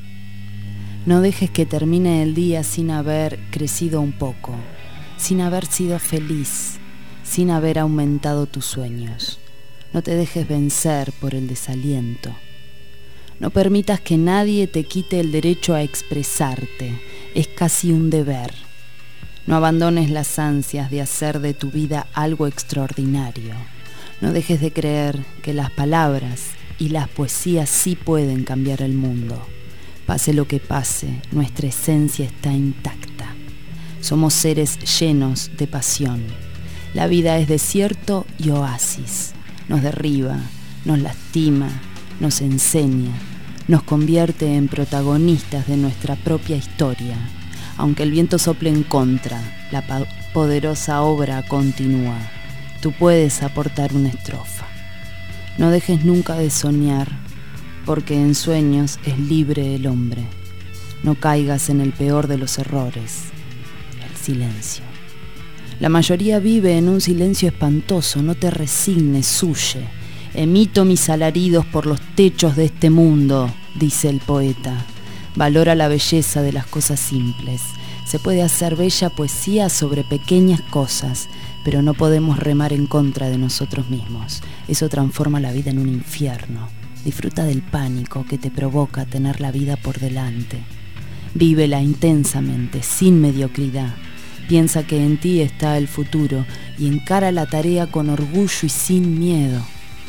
No dejes que termine el día sin haber crecido un poco, sin haber sido feliz, sin haber aumentado tus sueños. No te dejes vencer por el desaliento. No permitas que nadie te quite el derecho a expresarte. Es casi un deber. No abandones las ansias de hacer de tu vida algo extraordinario. No dejes de creer que las palabras y las poesías sí pueden cambiar el mundo. Pase lo que pase, nuestra esencia está intacta. Somos seres llenos de pasión. La vida es desierto y oasis. Nos derriba, nos lastima, nos enseña, nos convierte en protagonistas de nuestra propia historia. Aunque el viento sople en contra, la poderosa obra continúa. Tú puedes aportar una estrofa. No dejes nunca de soñar, porque en sueños es libre el hombre. No caigas en el peor de los errores, el silencio. La mayoría vive en un silencio espantoso. No te resignes, huye. Emito mis alaridos por los techos de este mundo, dice el poeta. Valora la belleza de las cosas simples. Se puede hacer bella poesía sobre pequeñas cosas, pero no podemos remar en contra de nosotros mismos. Eso transforma la vida en un infierno. Disfruta del pánico que te provoca tener la vida por delante. Vívela intensamente, sin mediocridad. Piensa que en ti está el futuro y encara la tarea con orgullo y sin miedo.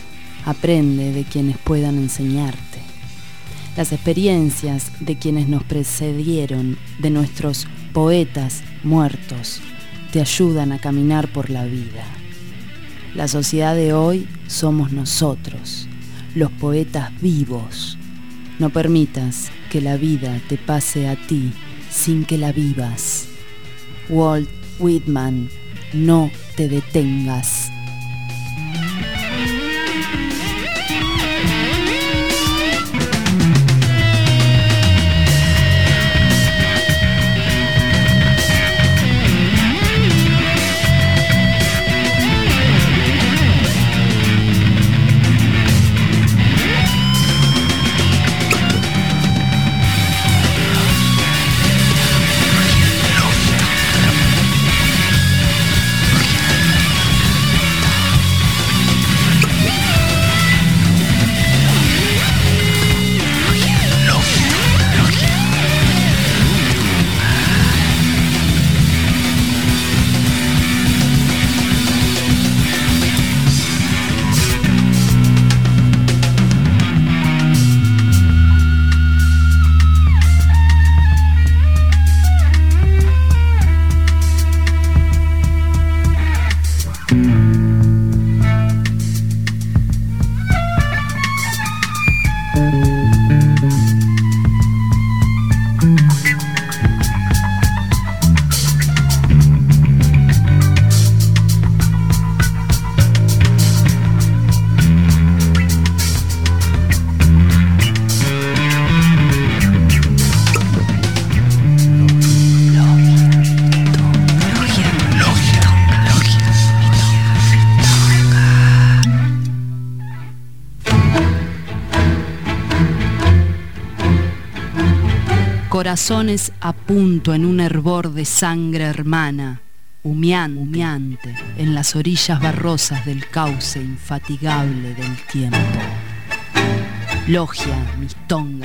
Aprende de quienes puedan enseñarte. Las experiencias de quienes nos precedieron, de nuestros poetas muertos te ayudan a caminar por la vida. La sociedad de hoy somos nosotros, los poetas vivos. No permitas que la vida te pase a ti sin que la vivas. Walt Whitman, no te detengas. Corazones a punto en un hervor de sangre hermana, humeante en las orillas barrosas del cauce infatigable del tiempo. Logia, mistonga.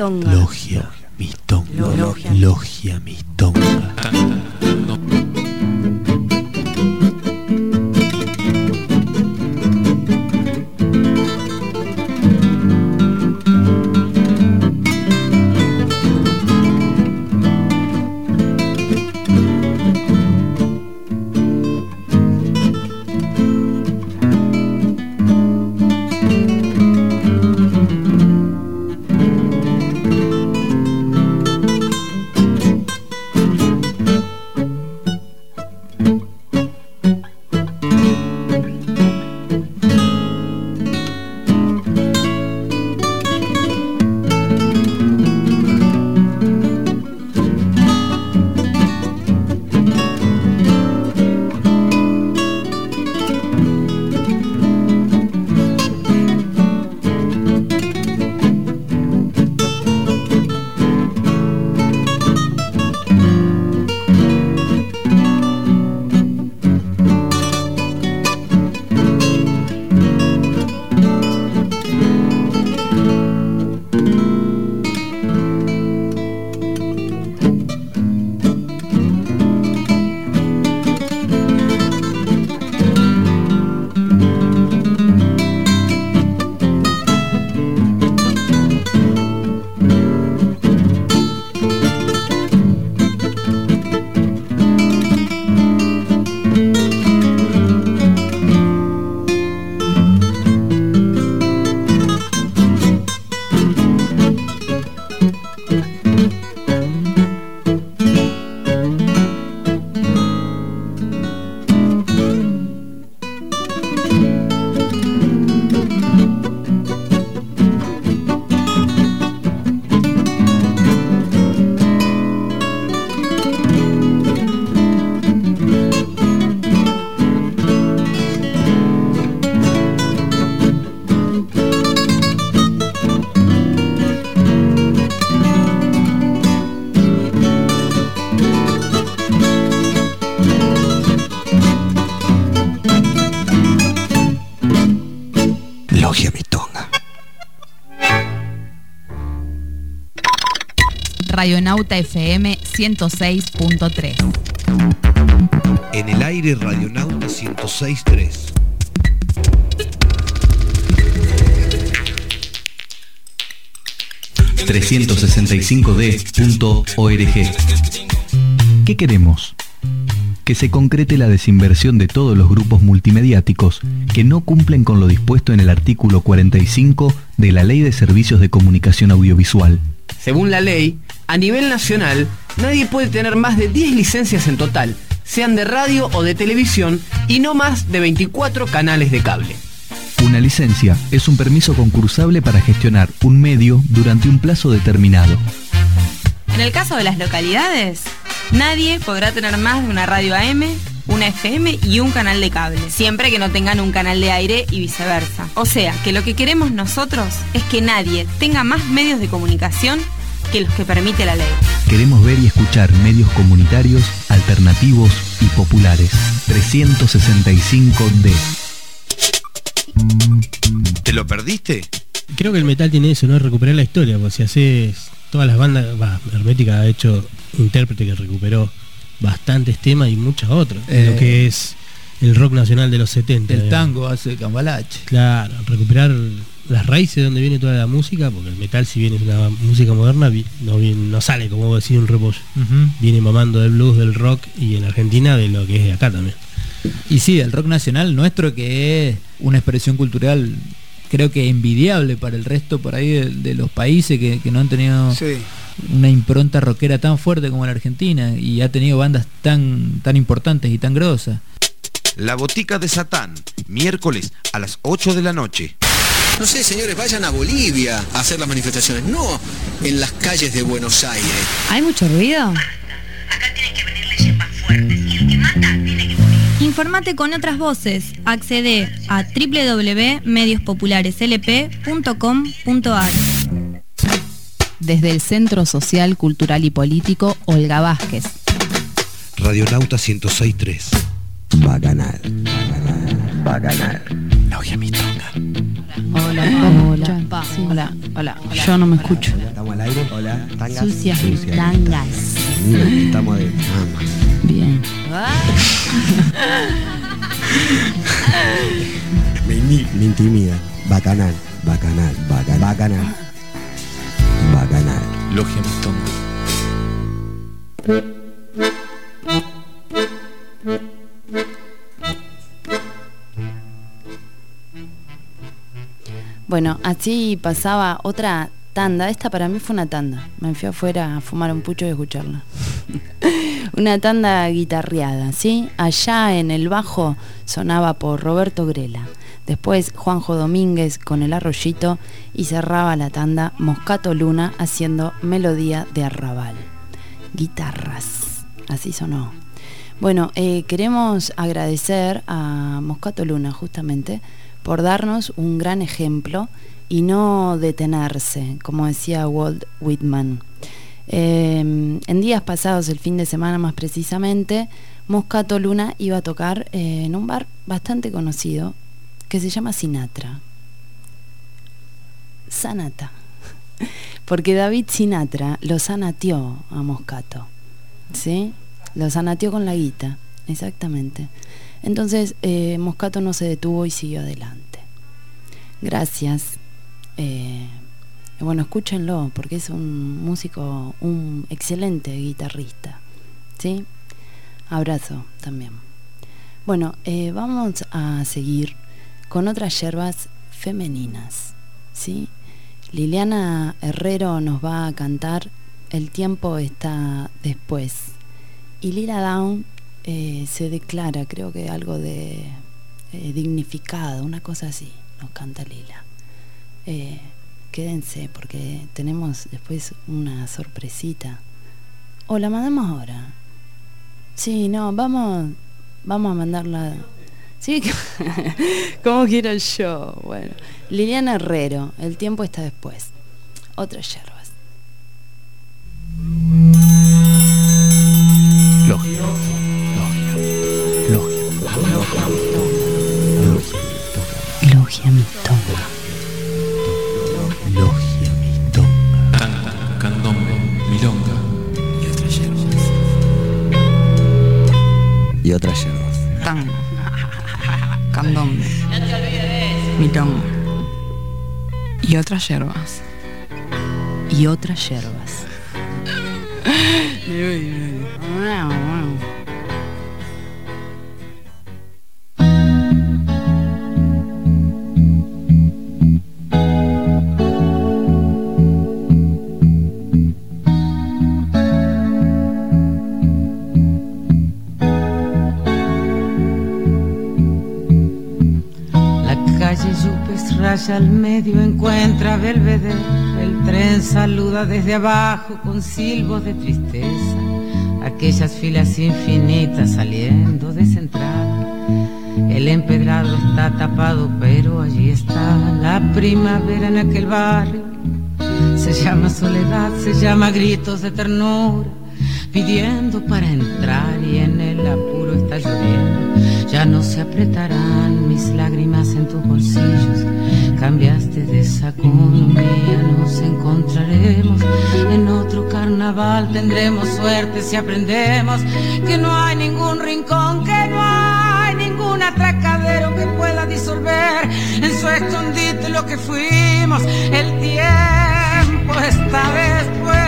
mistonga. Logia mistonga. Logia mistonga. Logia mistonga. Radionauta FM 106.3. En el aire Radionauta 106.3. .365d.org. ¿Qué queremos? Que se concrete la desinversión de todos los grupos multimediáticos que no cumplen con lo dispuesto en el artículo 45 de la Ley de Servicios de Comunicación Audiovisual. Según la ley, a nivel nacional, nadie puede tener más de 10 licencias en total, sean de radio o de televisión, y no más de 24 canales de cable. Una licencia es un permiso concursable para gestionar un medio durante un plazo determinado. En el caso de las localidades, nadie podrá tener más de una radio AM, una FM y un canal de cable, siempre que no tengan un canal de aire y viceversa. O sea, que lo que queremos nosotros es que nadie tenga más medios de comunicación que los que permite la ley. Queremos ver y escuchar medios comunitarios, alternativos y populares. 365D. ¿Te lo perdiste? Creo que el metal tiene eso, ¿no? Recuperar la historia, porque si haces todas las bandas, Hermética ha hecho intérprete que recuperó bastantes temas y muchos otros. Lo que es el rock nacional de los 70. El tango hace Cambalache. Claro, recuperar las raíces de donde viene toda la música, porque el metal, si bien es una música moderna, no sale, como vos decís, un repollo. Viene mamando del blues, del rock, y en Argentina de lo que es de acá también. Y sí, el rock nacional nuestro, que es una expresión cultural, creo que envidiable para el resto por ahí de los países que no han tenido una impronta rockera tan fuerte como la Argentina, y ha tenido bandas tan importantes y tan grosas. La Botica de Satán, miércoles a las 8 de la noche. No sé, señores, vayan a Bolivia a hacer las manifestaciones, no en las calles de Buenos Aires. ¿Hay mucho ruido? Informate con otras voces. Accede a www.mediospopulareslp.com.ar. Desde el Centro Social, Cultural y Político Olga Vázquez. Radionauta 106.3. Va a ganar. Va a ganar. Hola. Yo no me escucho. Estamos al al aire. Hola, tangas. Sucias tangas. Estamos de Bien. Me intimida. Bacanal. Logia Mistonga. Bueno, así pasaba otra tanda. Esta para mí fue una tanda. Me fui afuera a fumar un pucho y escucharla. Una tanda guitarreada, ¿sí? Allá en el bajo sonaba por Roberto Grela. Después Juanjo Domínguez con El Arroyito y cerraba la tanda Moscato Luna haciendo Melodía de Arrabal. Guitarras, así sonó. Bueno, queremos agradecer a Moscato Luna justamente por darnos un gran ejemplo y no detenerse, como decía Walt Whitman. En días pasados, el fin de semana más precisamente, Moscato Luna iba a tocar en un bar bastante conocido que se llama Sinatra. Sanata. Porque David Sinatra lo sanateó a Moscato, ¿sí? Lo sanateó con la guita, exactamente. Entonces Moscato no se detuvo y siguió adelante. Gracias. Bueno, escúchenlo porque es un músico, un excelente guitarrista, ¿sí? Abrazo también. Bueno, vamos a seguir con otras yerbas femeninas, ¿sí? Liliana Herrero nos va a cantar El tiempo está después. Y Lila Downs se declara, creo que algo de dignificado, una cosa así, nos canta Lila. Quédense porque tenemos después una sorpresita. ¿O la mandamos ahora? Sí, no, vamos a mandarla. Sí, como quiero yo. Bueno, Liliana Herrero, El tiempo está después. Otras yerbas. Logia. Logia Mistonga. Logia Mistonga. Tanta, candombe, milonga. Y otras yerbas. Y otras yerbas. Tango, candombe, milonga y otras yerbas. Y otras yerbas. Raya al medio, encuentra Belvedere, el tren saluda desde abajo con silbos de tristeza, aquellas filas infinitas saliendo de central. El empedrado está tapado, pero allí está la primavera en aquel barrio. Se llama soledad, se llama gritos de ternura, pidiendo para entrar y en el apuro está lloviendo. Ya no se apretarán mis lágrimas en tus bolsillos. Cambiaste de esa economía, nos encontraremos en otro carnaval. Tendremos suerte si aprendemos que no hay ningún rincón, que no hay ningún atracadero que pueda disolver en su escondite lo que fuimos. El tiempo está después.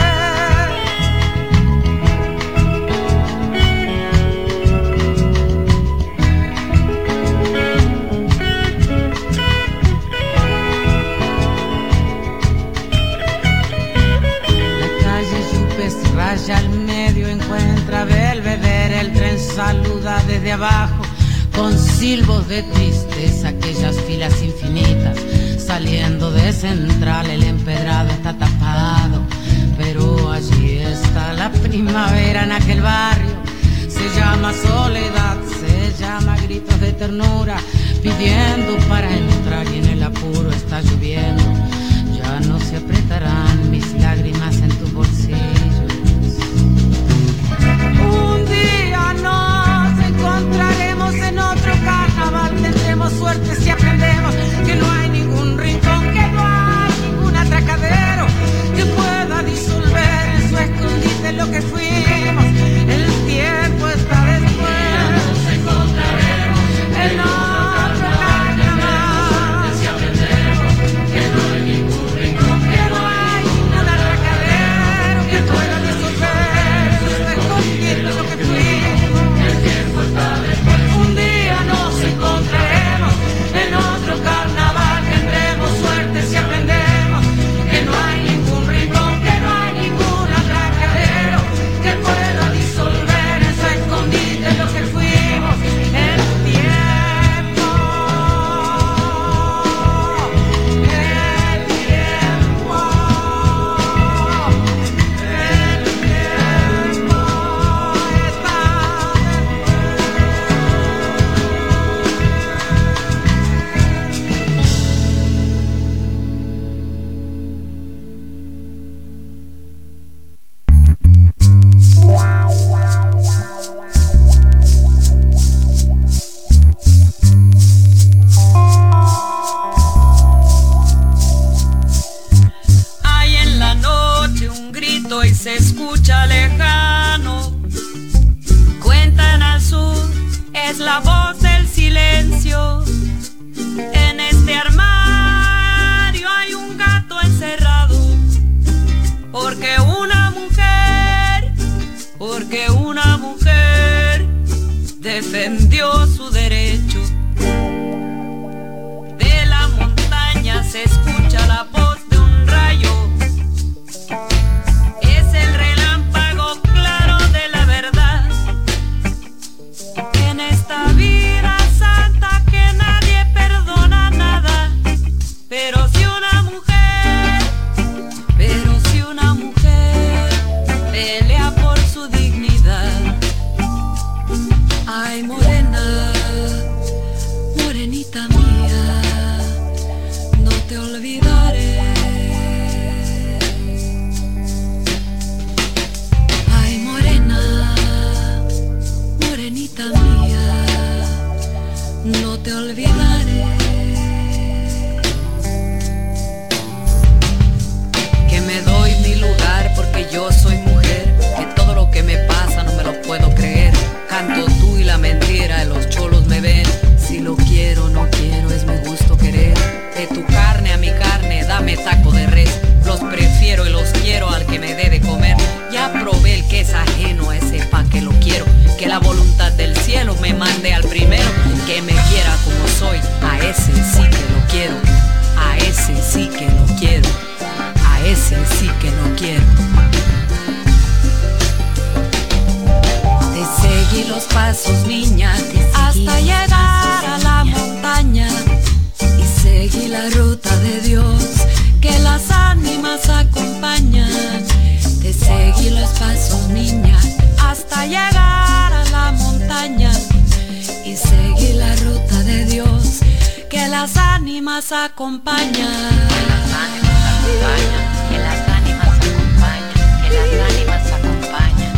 Raya al medio, encuentra Belvedere, el tren saluda desde abajo con silbos de tristeza, aquellas filas infinitas saliendo de central. El empedrado está tapado, pero allí está la primavera en aquel barrio. Se llama soledad, se llama gritos de ternura, pidiendo para entrar y en el apuro está lloviendo. Ya no se apretarán mis lágrimas en tus bolsillos. Un día nos encontraremos en otro carnaval. Tendremos suerte si aprendemos que no hay ningún rincón, que no hay ningún atracadero que pueda este armario hay un gato encerrado, porque una mujer defendió su derecho. De la montaña se escucha la voz de un rayo, es el relámpago claro de la verdad. En esta vida santa que nadie perdona nada, pero si una mujer pelea por su dignidad. Ay, morena, morenita mía, no te olvidaré. Ay, morena, morenita mía, no te olvidaré. Que me doy mi lugar porque yo soy mujer, que todo lo que me pasa no me lo puedo creer. Canto tú y la mentira, los cholos me ven. Si lo quiero, no quiero, es mi gusto querer. De tu carne a mi carne, dame taco de res. Los prefiero y los quiero al que me dé de comer. Ya probé el que es ajeno, a ese pa' que lo quiero. Que la voluntad del cielo me mande al primero. Que me quiera como soy, a ese sí que lo quiero. A ese sí que lo quiero. A ese sí que lo quiero. Te seguí los pasos, niña, hasta llegar a la montaña. Y seguí la ruta de Dios que las ánimas acompañan. Te seguí los pasos, niña, hasta llegar a la montaña. Y seguí la ruta de Dios que las ánimas acompañan. Que las ánimas acompañan, que las ánimas acompañan, que las ánimas acompañan.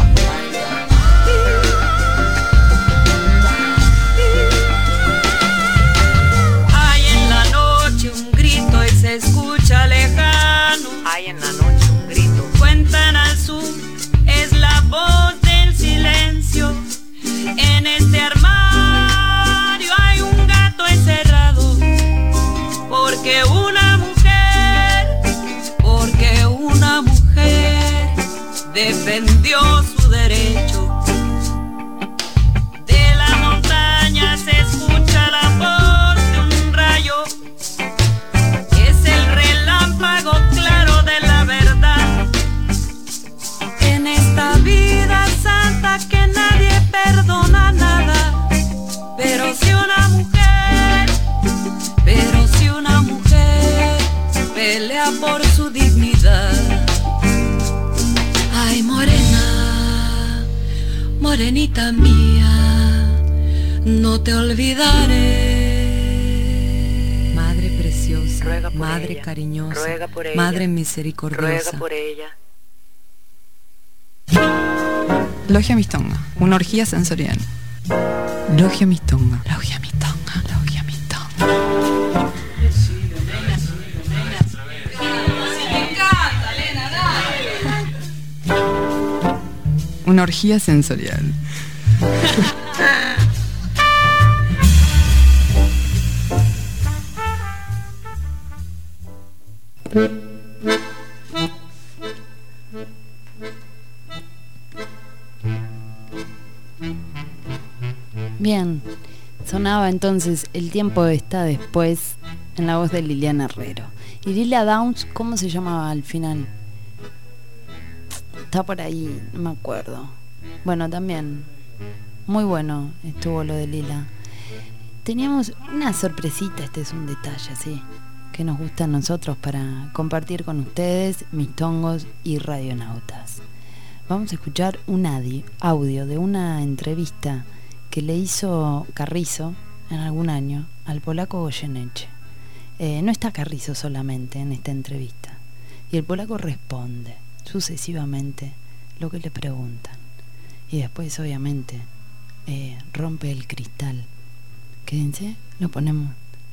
Hay en la noche un grito y se escucha lejano. Hay en la noche un grito. Cuentan al sur, es la voz del silencio. En este armario hay un gato encerrado, porque una mujer defendió su derecho. De la montaña se escucha la voz de un rayo, es el relámpago claro de la verdad. En esta vida santa que nadie perdona nada, pero si una mujer pelea por su dignidad. Ay, morena, morenita mía, no te olvidaré. Madre preciosa, madre ella, cariñosa, por ella, madre misericordiosa. Ruega por ella. Logia Mistonga, una orgía sensorial. Logia Mistonga, Logia Mistonga, Logia Mistonga. Una orgía sensorial. Bien, sonaba entonces El tiempo está después en la voz de Liliana Herrero. Y Lilia Downs, ¿cómo se llamaba al final? Está por ahí, no me acuerdo. Bueno, también muy bueno estuvo lo de Lila. Teníamos una sorpresita, este es un detalle así que nos gusta a nosotros para compartir con ustedes, mis tongos y radionautas. Vamos a escuchar un audio de una entrevista que le hizo Carrizo en algún año al polaco Goyeneche. No está Carrizo solamente en esta entrevista, y el polaco responde sucesivamente lo que le preguntan, y después obviamente rompe el cristal. Quédense, lo ponemos.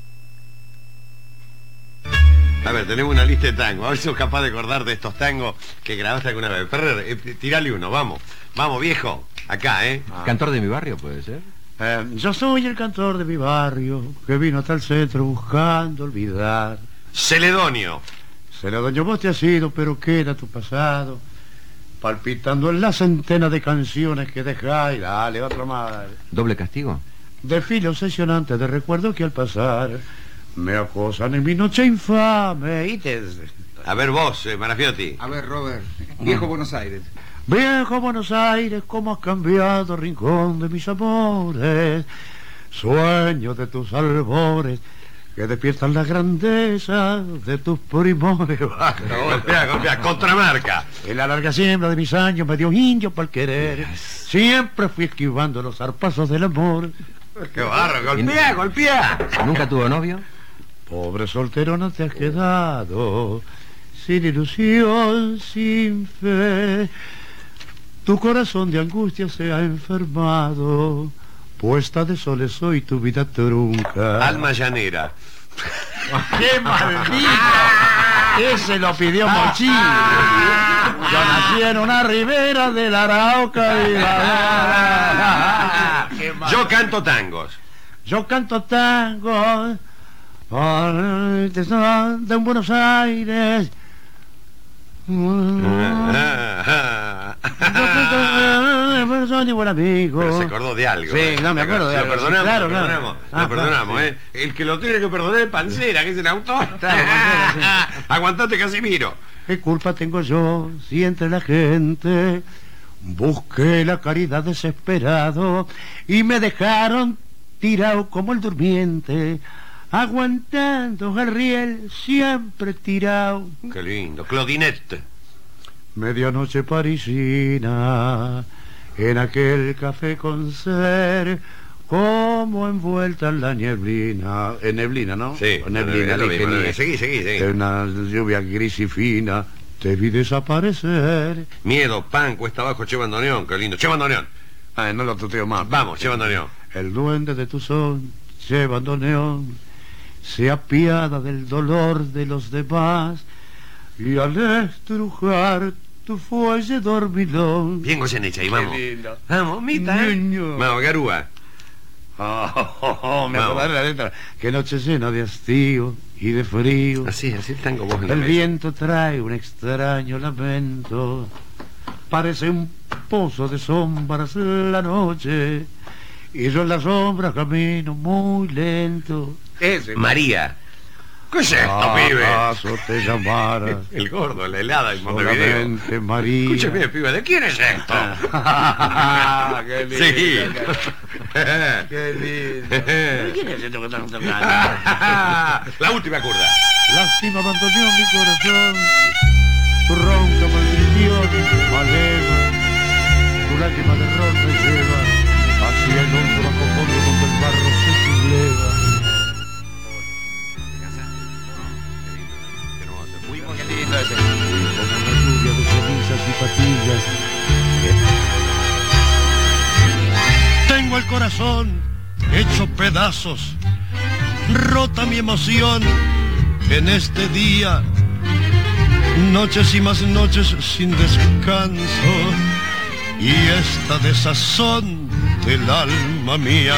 A ver, tenemos una lista de tangos. A ver si sos capaz de acordar de estos tangos que grabaste alguna vez. Ferrer, tirale uno, vamos. Vamos, viejo. Acá, ¿Cantor de mi barrio puede ser? Yo soy el cantor de mi barrio que vino hasta el centro buscando olvidar. Celedonio. Celedonio, vos te has ido, pero queda tu pasado palpitando en la centena de canciones que dejáis. Dale, otra más. ¿Doble castigo? Desfile obsesionante de recuerdos que al pasar me acosan en mi noche infame. A ver vos, Marafiotti. A ver, Robert, Viejo Buenos Aires. Viejo Buenos Aires, cómo has cambiado, rincón de mis amores. Sueño de tus albores que despiertan la grandeza de tus primores. Golpea, contramarca. En la larga siembra de mis años me dio indio para el querer. Siempre fui esquivando los zarpazos del amor. ¡Qué barro! ¡Golpea! ¿Nunca tuvo novio? Pobre soltero, no te has quedado sin ilusión, sin fe. Tu corazón de angustia se ha enfermado. Puesta de soles soy tu vida trunca. Alma llanera. ¡Qué maldito! Ese lo pidió Mochí. Yo nací en una ribera de la Arauca y la... Yo canto tangos. Yo canto tangos de Buenos Aires. Soy buen amigo. Pero se acordó de algo. Sí, no me acuerdo de algo. Lo perdonamos, Claro, lo perdonamos. claro. Lo perdonamos, Sí. El que lo tiene que perdonar es Pancera, que es el autor. Aguantate, Casimiro. ¿Qué culpa tengo yo si entre la gente busqué la caridad desesperado y me dejaron tirado como el durmiente, aguantando el riel siempre tirado? Qué lindo, Claudinette. Medianoche parisina, en aquel café con ser, como envuelta en la neblina. En neblina, ¿no? Sí, neblina, lo mismo, ligerina. seguí. De una lluvia gris y fina, te vi desaparecer. Miedo, pan, cuesta abajo, Che Bandoneón, qué lindo. Che Bandoneón. No lo tuteo más. Vamos, Che Bandoneón. El duende de tu son, Che Bandoneón, se apiada del dolor de los demás y al estrujar tu fuelle dormilón. Bien, Goyeneche, ahí vamos. Qué lindo. Vamos, Mita. Niño. Vamos, Garúa. Me acordaré la letra. Qué noche llena de hastío y de frío. Así tengo vos en la El mesa. viento trae un extraño lamento. Parece un pozo de sombras la noche. Y yo en la sombra camino muy lento. María. ¿Qué es esto, pibe? ¿Acaso te llamaras? El gordo, la helada en Montevideo. Solamente María. Escúchame, pibe, ¿de quién es esto? Qué lindo. Sí. Qué lindo. ¿Quién es esto que están tocando? La última curda. Lástima abandonó mi corazón. Tu ronca maldición me eleva. Tu lágrima de ron me lleva hacia el hondo bajo fondo donde el barro se subleva. Qué lindo ese. Como una lluvia de cenizas y patillas. Tengo el corazón hecho pedazos. Rota mi emoción en este día. Noches y más noches sin descanso. Y esta desazón del alma mía.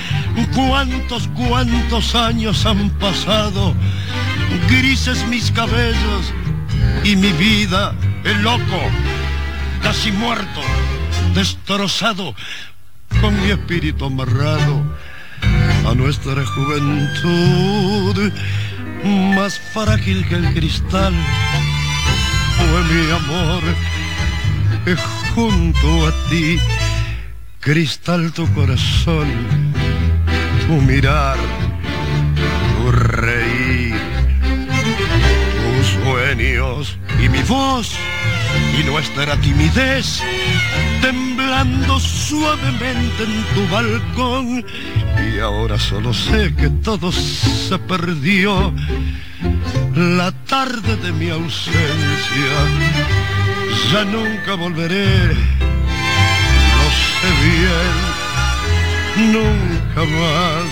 Cuántos años han pasado. Grises mis cabellos y mi vida, el loco, casi muerto, destrozado, con mi espíritu amarrado a nuestra juventud, más frágil que el cristal, fue mi amor, junto a ti, cristal tu corazón, tu mirar, tu reír, tus sueños y mi voz y nuestra timidez, temblando suavemente en tu balcón. Y ahora solo sé que todo se perdió, la tarde de mi ausencia, ya nunca volveré, lo sé bien, nunca más.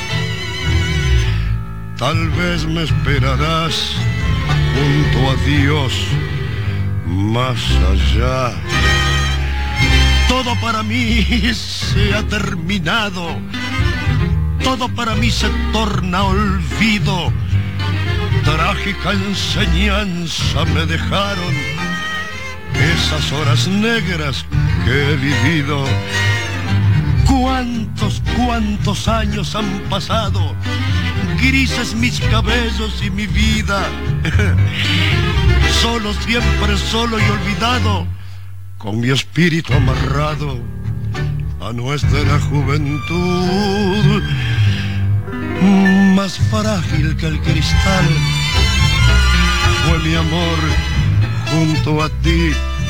Tal vez me esperarás junto a Dios, más allá. Todo para mí se ha terminado, todo para mí se torna olvido. Trágica enseñanza me dejaron esas horas negras que he vivido. Cuántos años han pasado, grises mis cabellos y mi vida. Solo, siempre solo y olvidado, con mi espíritu amarrado a nuestra juventud. Más frágil que el cristal fue mi amor junto a ti.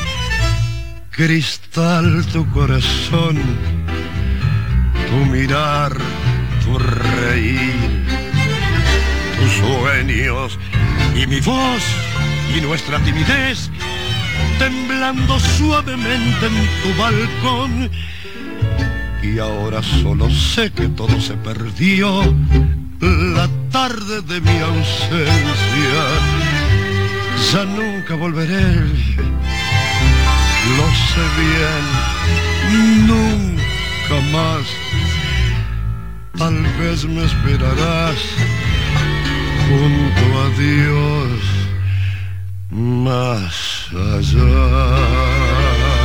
Cristal, tu corazón, tu mirar, tu reír, tus sueños y mi voz y nuestra timidez, temblando suavemente en tu balcón. Y ahora solo sé que todo se perdió la tarde de mi ausencia. Ya nunca volveré, lo sé bien, nunca más. Tal vez me esperarás junto a Dios más allá.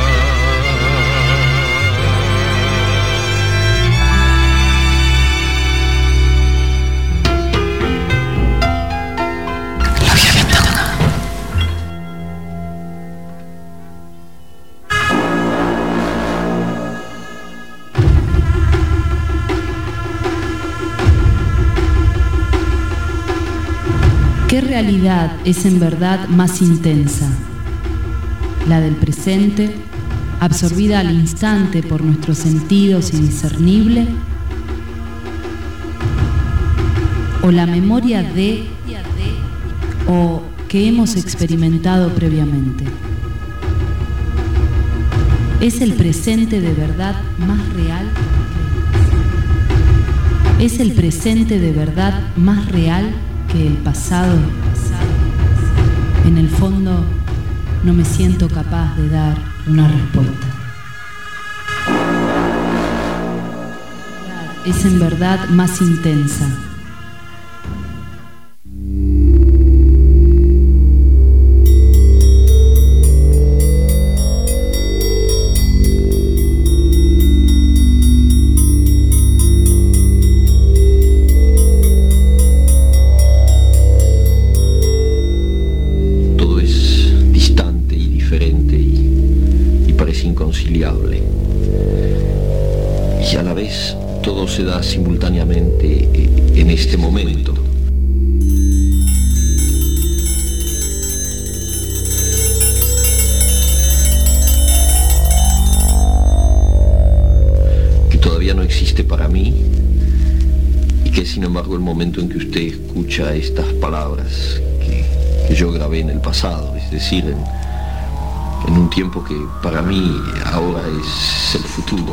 ¿Qué realidad es en verdad más intensa? ¿La del presente, absorbida al instante por nuestros sentidos indiscernible? ¿O la memoria de o que hemos experimentado previamente? ¿Es el presente de verdad más real? ¿Es el presente de verdad más real que el pasado? En el fondo, no me siento capaz de dar una respuesta. Es en verdad más intensa. Y a la vez todo se da simultáneamente en este momento. Que todavía no existe para mí y que sin embargo el momento en que usted escucha estas palabras que yo grabé en el pasado, es decir, en un tiempo que para mí ahora es el futuro.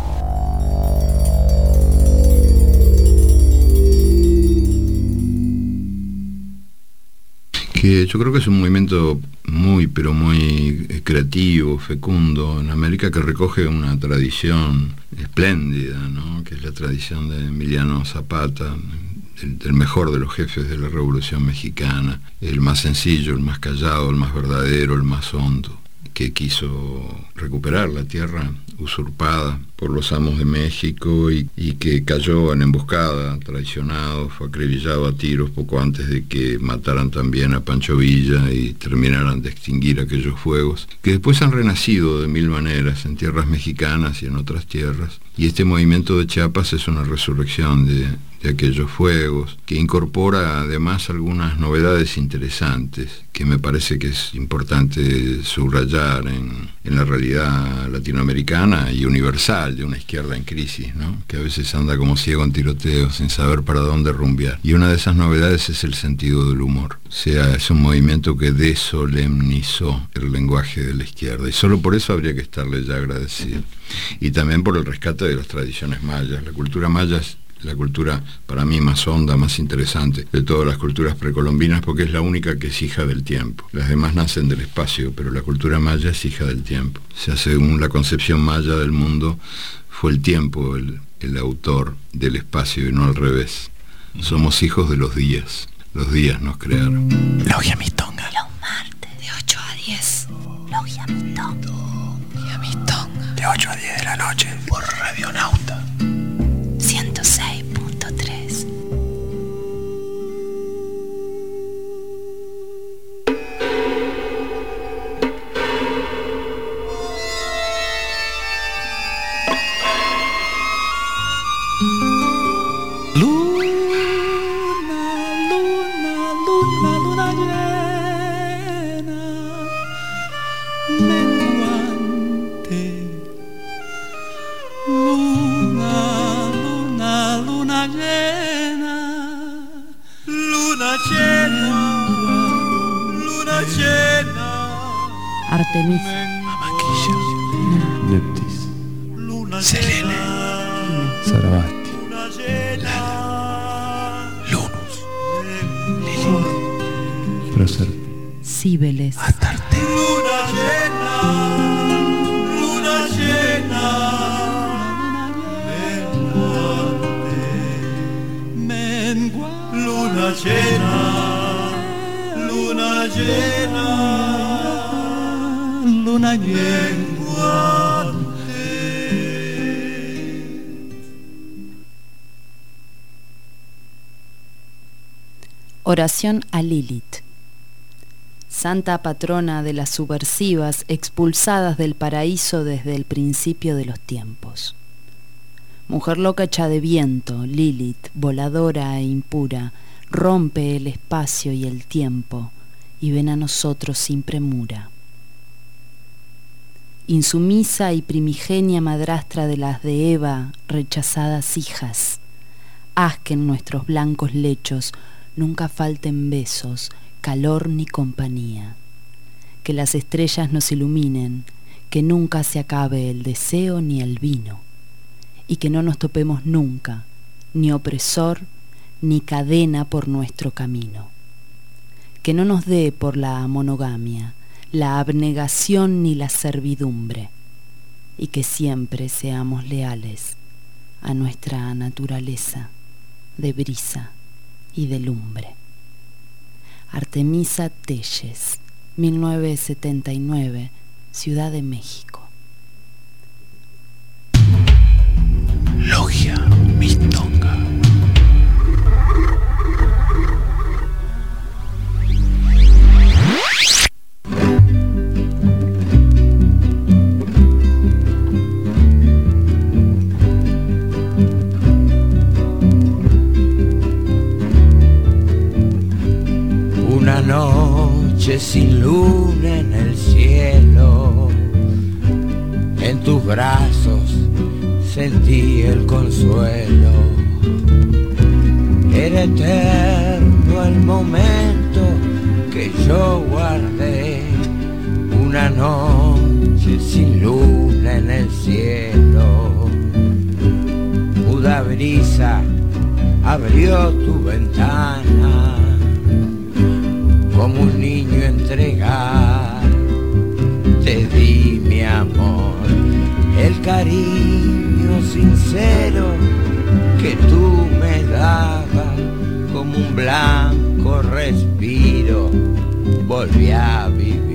Que yo creo que es un movimiento muy, pero muy creativo, fecundo en América, que recoge una tradición espléndida, ¿no? Que es la tradición de Emiliano Zapata, el mejor de los jefes de la Revolución Mexicana, el más sencillo, el más callado, el más verdadero, el más hondo, que quiso recuperar la tierra usurpada por los amos de México y que cayó en emboscada, traicionado, fue acribillado a tiros poco antes de que mataran también a Pancho Villa y terminaran de extinguir aquellos fuegos, que después han renacido de mil maneras en tierras mexicanas y en otras tierras. Y este movimiento de Chiapas es una resurrección de aquellos fuegos, que incorpora además algunas novedades interesantes que me parece que es importante subrayar en la realidad latinoamericana y universal de una izquierda en crisis, ¿no? Que a veces anda como ciego en tiroteo sin saber para dónde rumbear. Y una de esas novedades es el sentido del humor. O sea, es un movimiento que desolemnizó el lenguaje de la izquierda y solo por eso habría que estarle ya agradecido. Y también por el rescate de las tradiciones mayas. La cultura maya es la cultura para mí más honda, más interesante de todas las culturas precolombinas, porque es la única que es hija del tiempo. Las demás nacen del espacio, pero la cultura maya es hija del tiempo. O sea, según la concepción maya del mundo, fue el tiempo el el autor del espacio y no al revés. Somos hijos de los días nos crearon. Logia Mistonga. Los martes de 8 a 10. Logia Mistonga. Logia Mistonga. De 8 a 10 de la noche por Radionauta 106.3. Artemisa, Mamaquilla, Neptis, Selene, Sarabasti, Lana, Lunus, Lilith, Proserpine, Cíbeles, Astarte, Luna llena, menguante, luna llena, luna llena, luna menguante. Oración a Lilith. Santa patrona de las subversivas expulsadas del paraíso desde el principio de los tiempos. Mujer loca hecha de viento, Lilith, voladora e impura, rompe el espacio y el tiempo y ven a nosotros sin premura. Insumisa y primigenia madrastra de las de Eva, rechazadas hijas, haz que en nuestros blancos lechos nunca falten besos, calor ni compañía. Que las estrellas nos iluminen, que nunca se acabe el deseo ni el vino, y que no nos topemos nunca, ni opresor, ni cadena por nuestro camino. Que no nos dé por la monogamia, la abnegación ni la servidumbre, y que siempre seamos leales a nuestra naturaleza de brisa y de lumbre. Artemisa Telles, 1979, Ciudad de México. Logia Mistonga. Una noche sin luna en el cielo, en tus brazos sentí el consuelo. Era eterno el momento que yo guardé. Una noche sin luna en el cielo, muda brisa abrió tu ventana, como un niño entregar, te di mi amor, el cariño sincero que tú me dabas, como un blanco respiro, volví a vivir.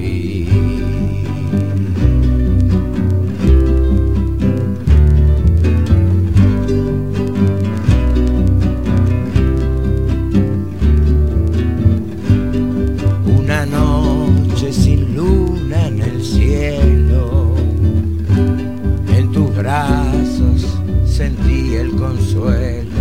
Una noche sin luna en el cielo, en tus brazos sentí el consuelo.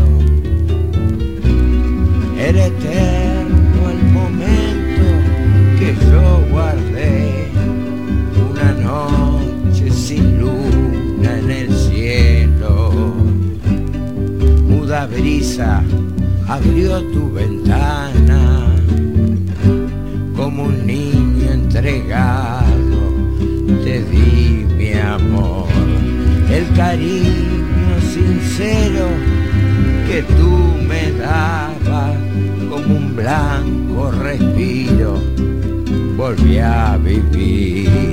Era eterno el momento que yo guardé. Una noche sin luna en el cielo, muda brisa abrió tu ventana, como un niño entregado, te di mi amor, el cariño sincero que tú me dabas, como un blanco respiro, volví a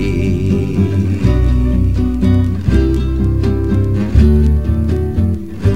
vivir.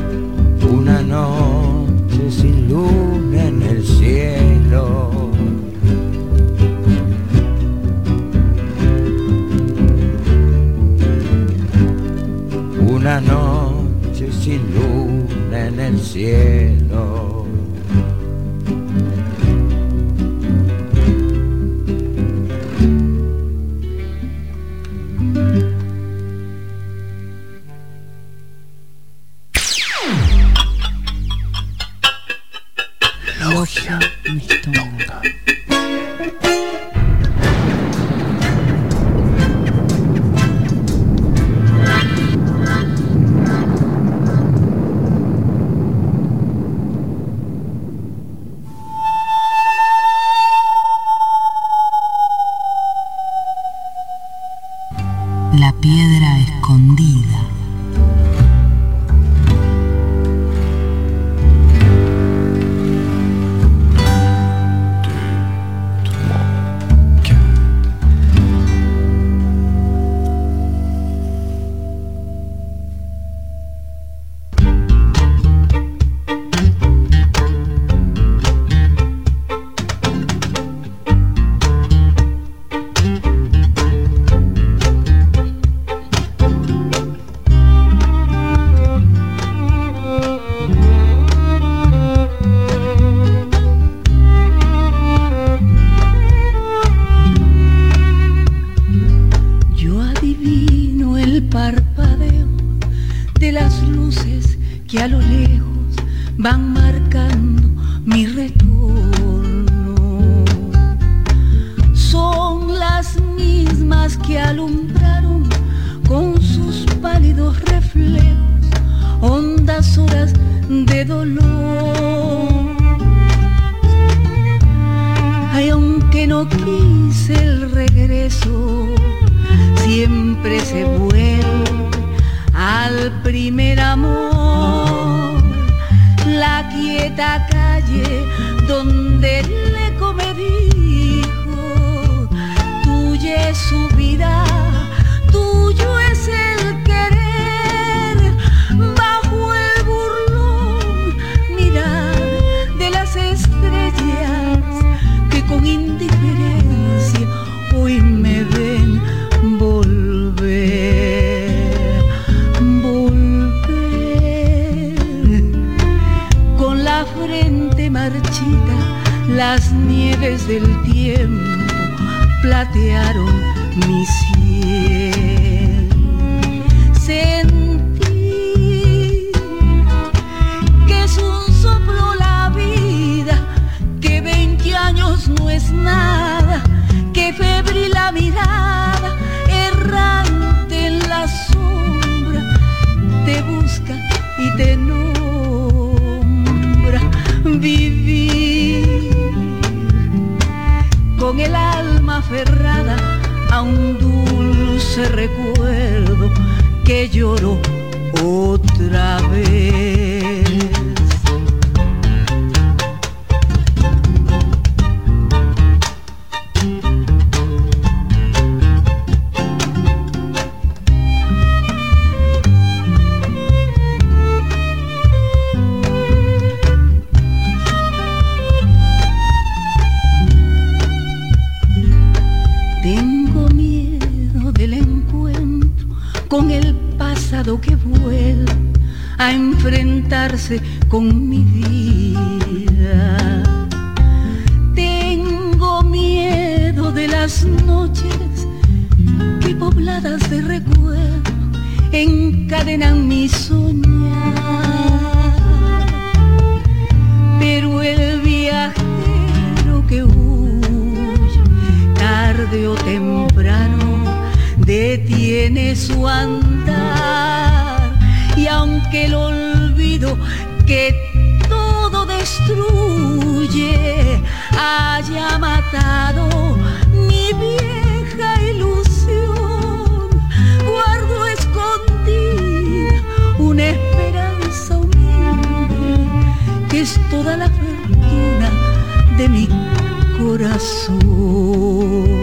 Logia Mistonga. La piedra escondida. Que a lo lejos van marcando mi retorno. Son las mismas que alumbraron con sus pálidos reflejos hondas horas de dolor. Ay, aunque no quise el regreso, siempre se vuelve al primer amor. La quieta calle donde el eco me dijo: tuya es su vida, tuyo es el querer. Bajo el burlón mirar de las estrellas que con indiferencia hoy me ven volver. Frente marchita, las nieves del tiempo platearon mi cielo. Sentí que es un soplo la vida, que 20 años no es nada, que febril la mirada, errante en la sombra, te busca y te nombra. Vivir con el alma aferrada a un dulce recuerdo que lloro otra vez. Con el pasado que vuelve a enfrentarse con mi vida. Tengo miedo de las noches que pobladas de recuerdo encadenan mi soñar. Pero el viajero que huye tarde o temprano detiene su andar, y aunque el olvido que todo destruye haya matado mi vieja ilusión, guardo escondida una esperanza humilde que es toda la fortuna de mi corazón.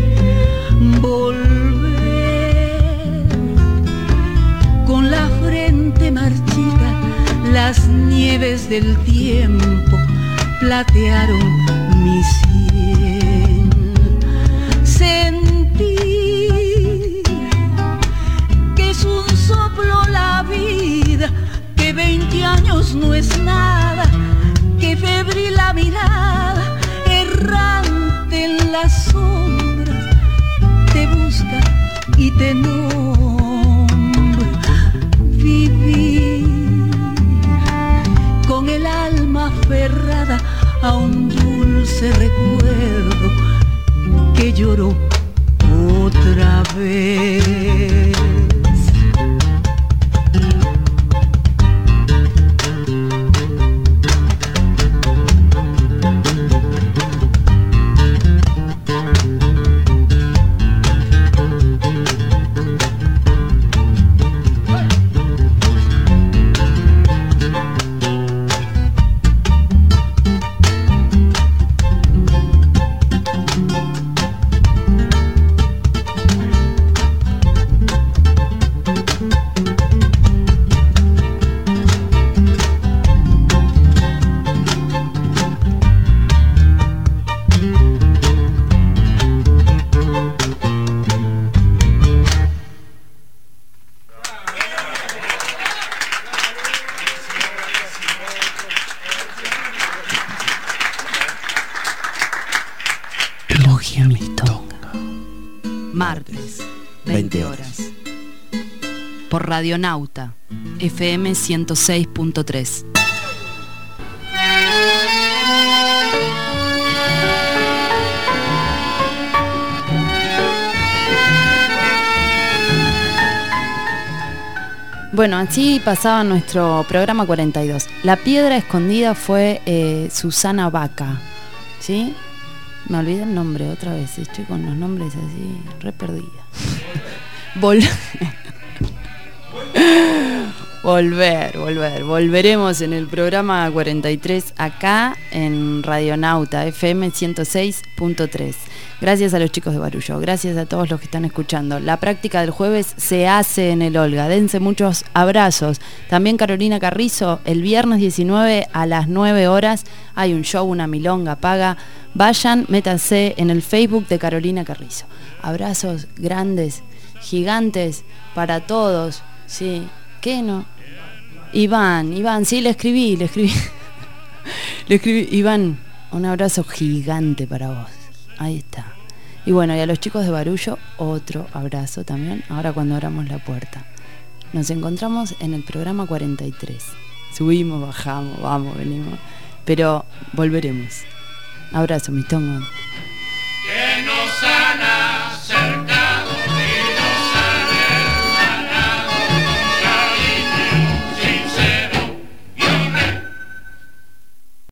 Con la frente marchita, las nieves del tiempo platearon mi sien. Sentí que es un soplo la vida, que 20 años no es nada, que febril la mirada, errante en las sombras, te busca y te nombra. Vivir con el alma aferrada mirada a un dulce recuerdo que lloró otra vez. Logia Mistonga. Martes, 20 horas. Por Radionauta, FM 106.3. Bueno, así pasaba nuestro programa 42. La piedra escondida fue Susana Baca, ¿sí? Me olvidé el nombre otra vez, estoy con los nombres así, re perdida. Volveremos en el programa 43 acá en Radionauta, FM 106.3. Gracias a los chicos de Barullo, gracias a todos los que están escuchando. La práctica del jueves se hace en el Olga, dense muchos abrazos. También Carolina Carrizo, el viernes 19 a las 9 horas hay un show, una milonga paga. Vayan, métanse en el Facebook de Carolina Carrizo. Abrazos grandes, gigantes para todos, sí. ¿Qué no? Iván, sí, le escribí. Le escribí, Iván, un abrazo gigante para vos. Ahí está. Y bueno, y a los chicos de Barullo, otro abrazo también, ahora cuando abramos la puerta. Nos encontramos en el programa 43. Subimos, bajamos, vamos, venimos. Pero volveremos. Abrazo, Mistonga.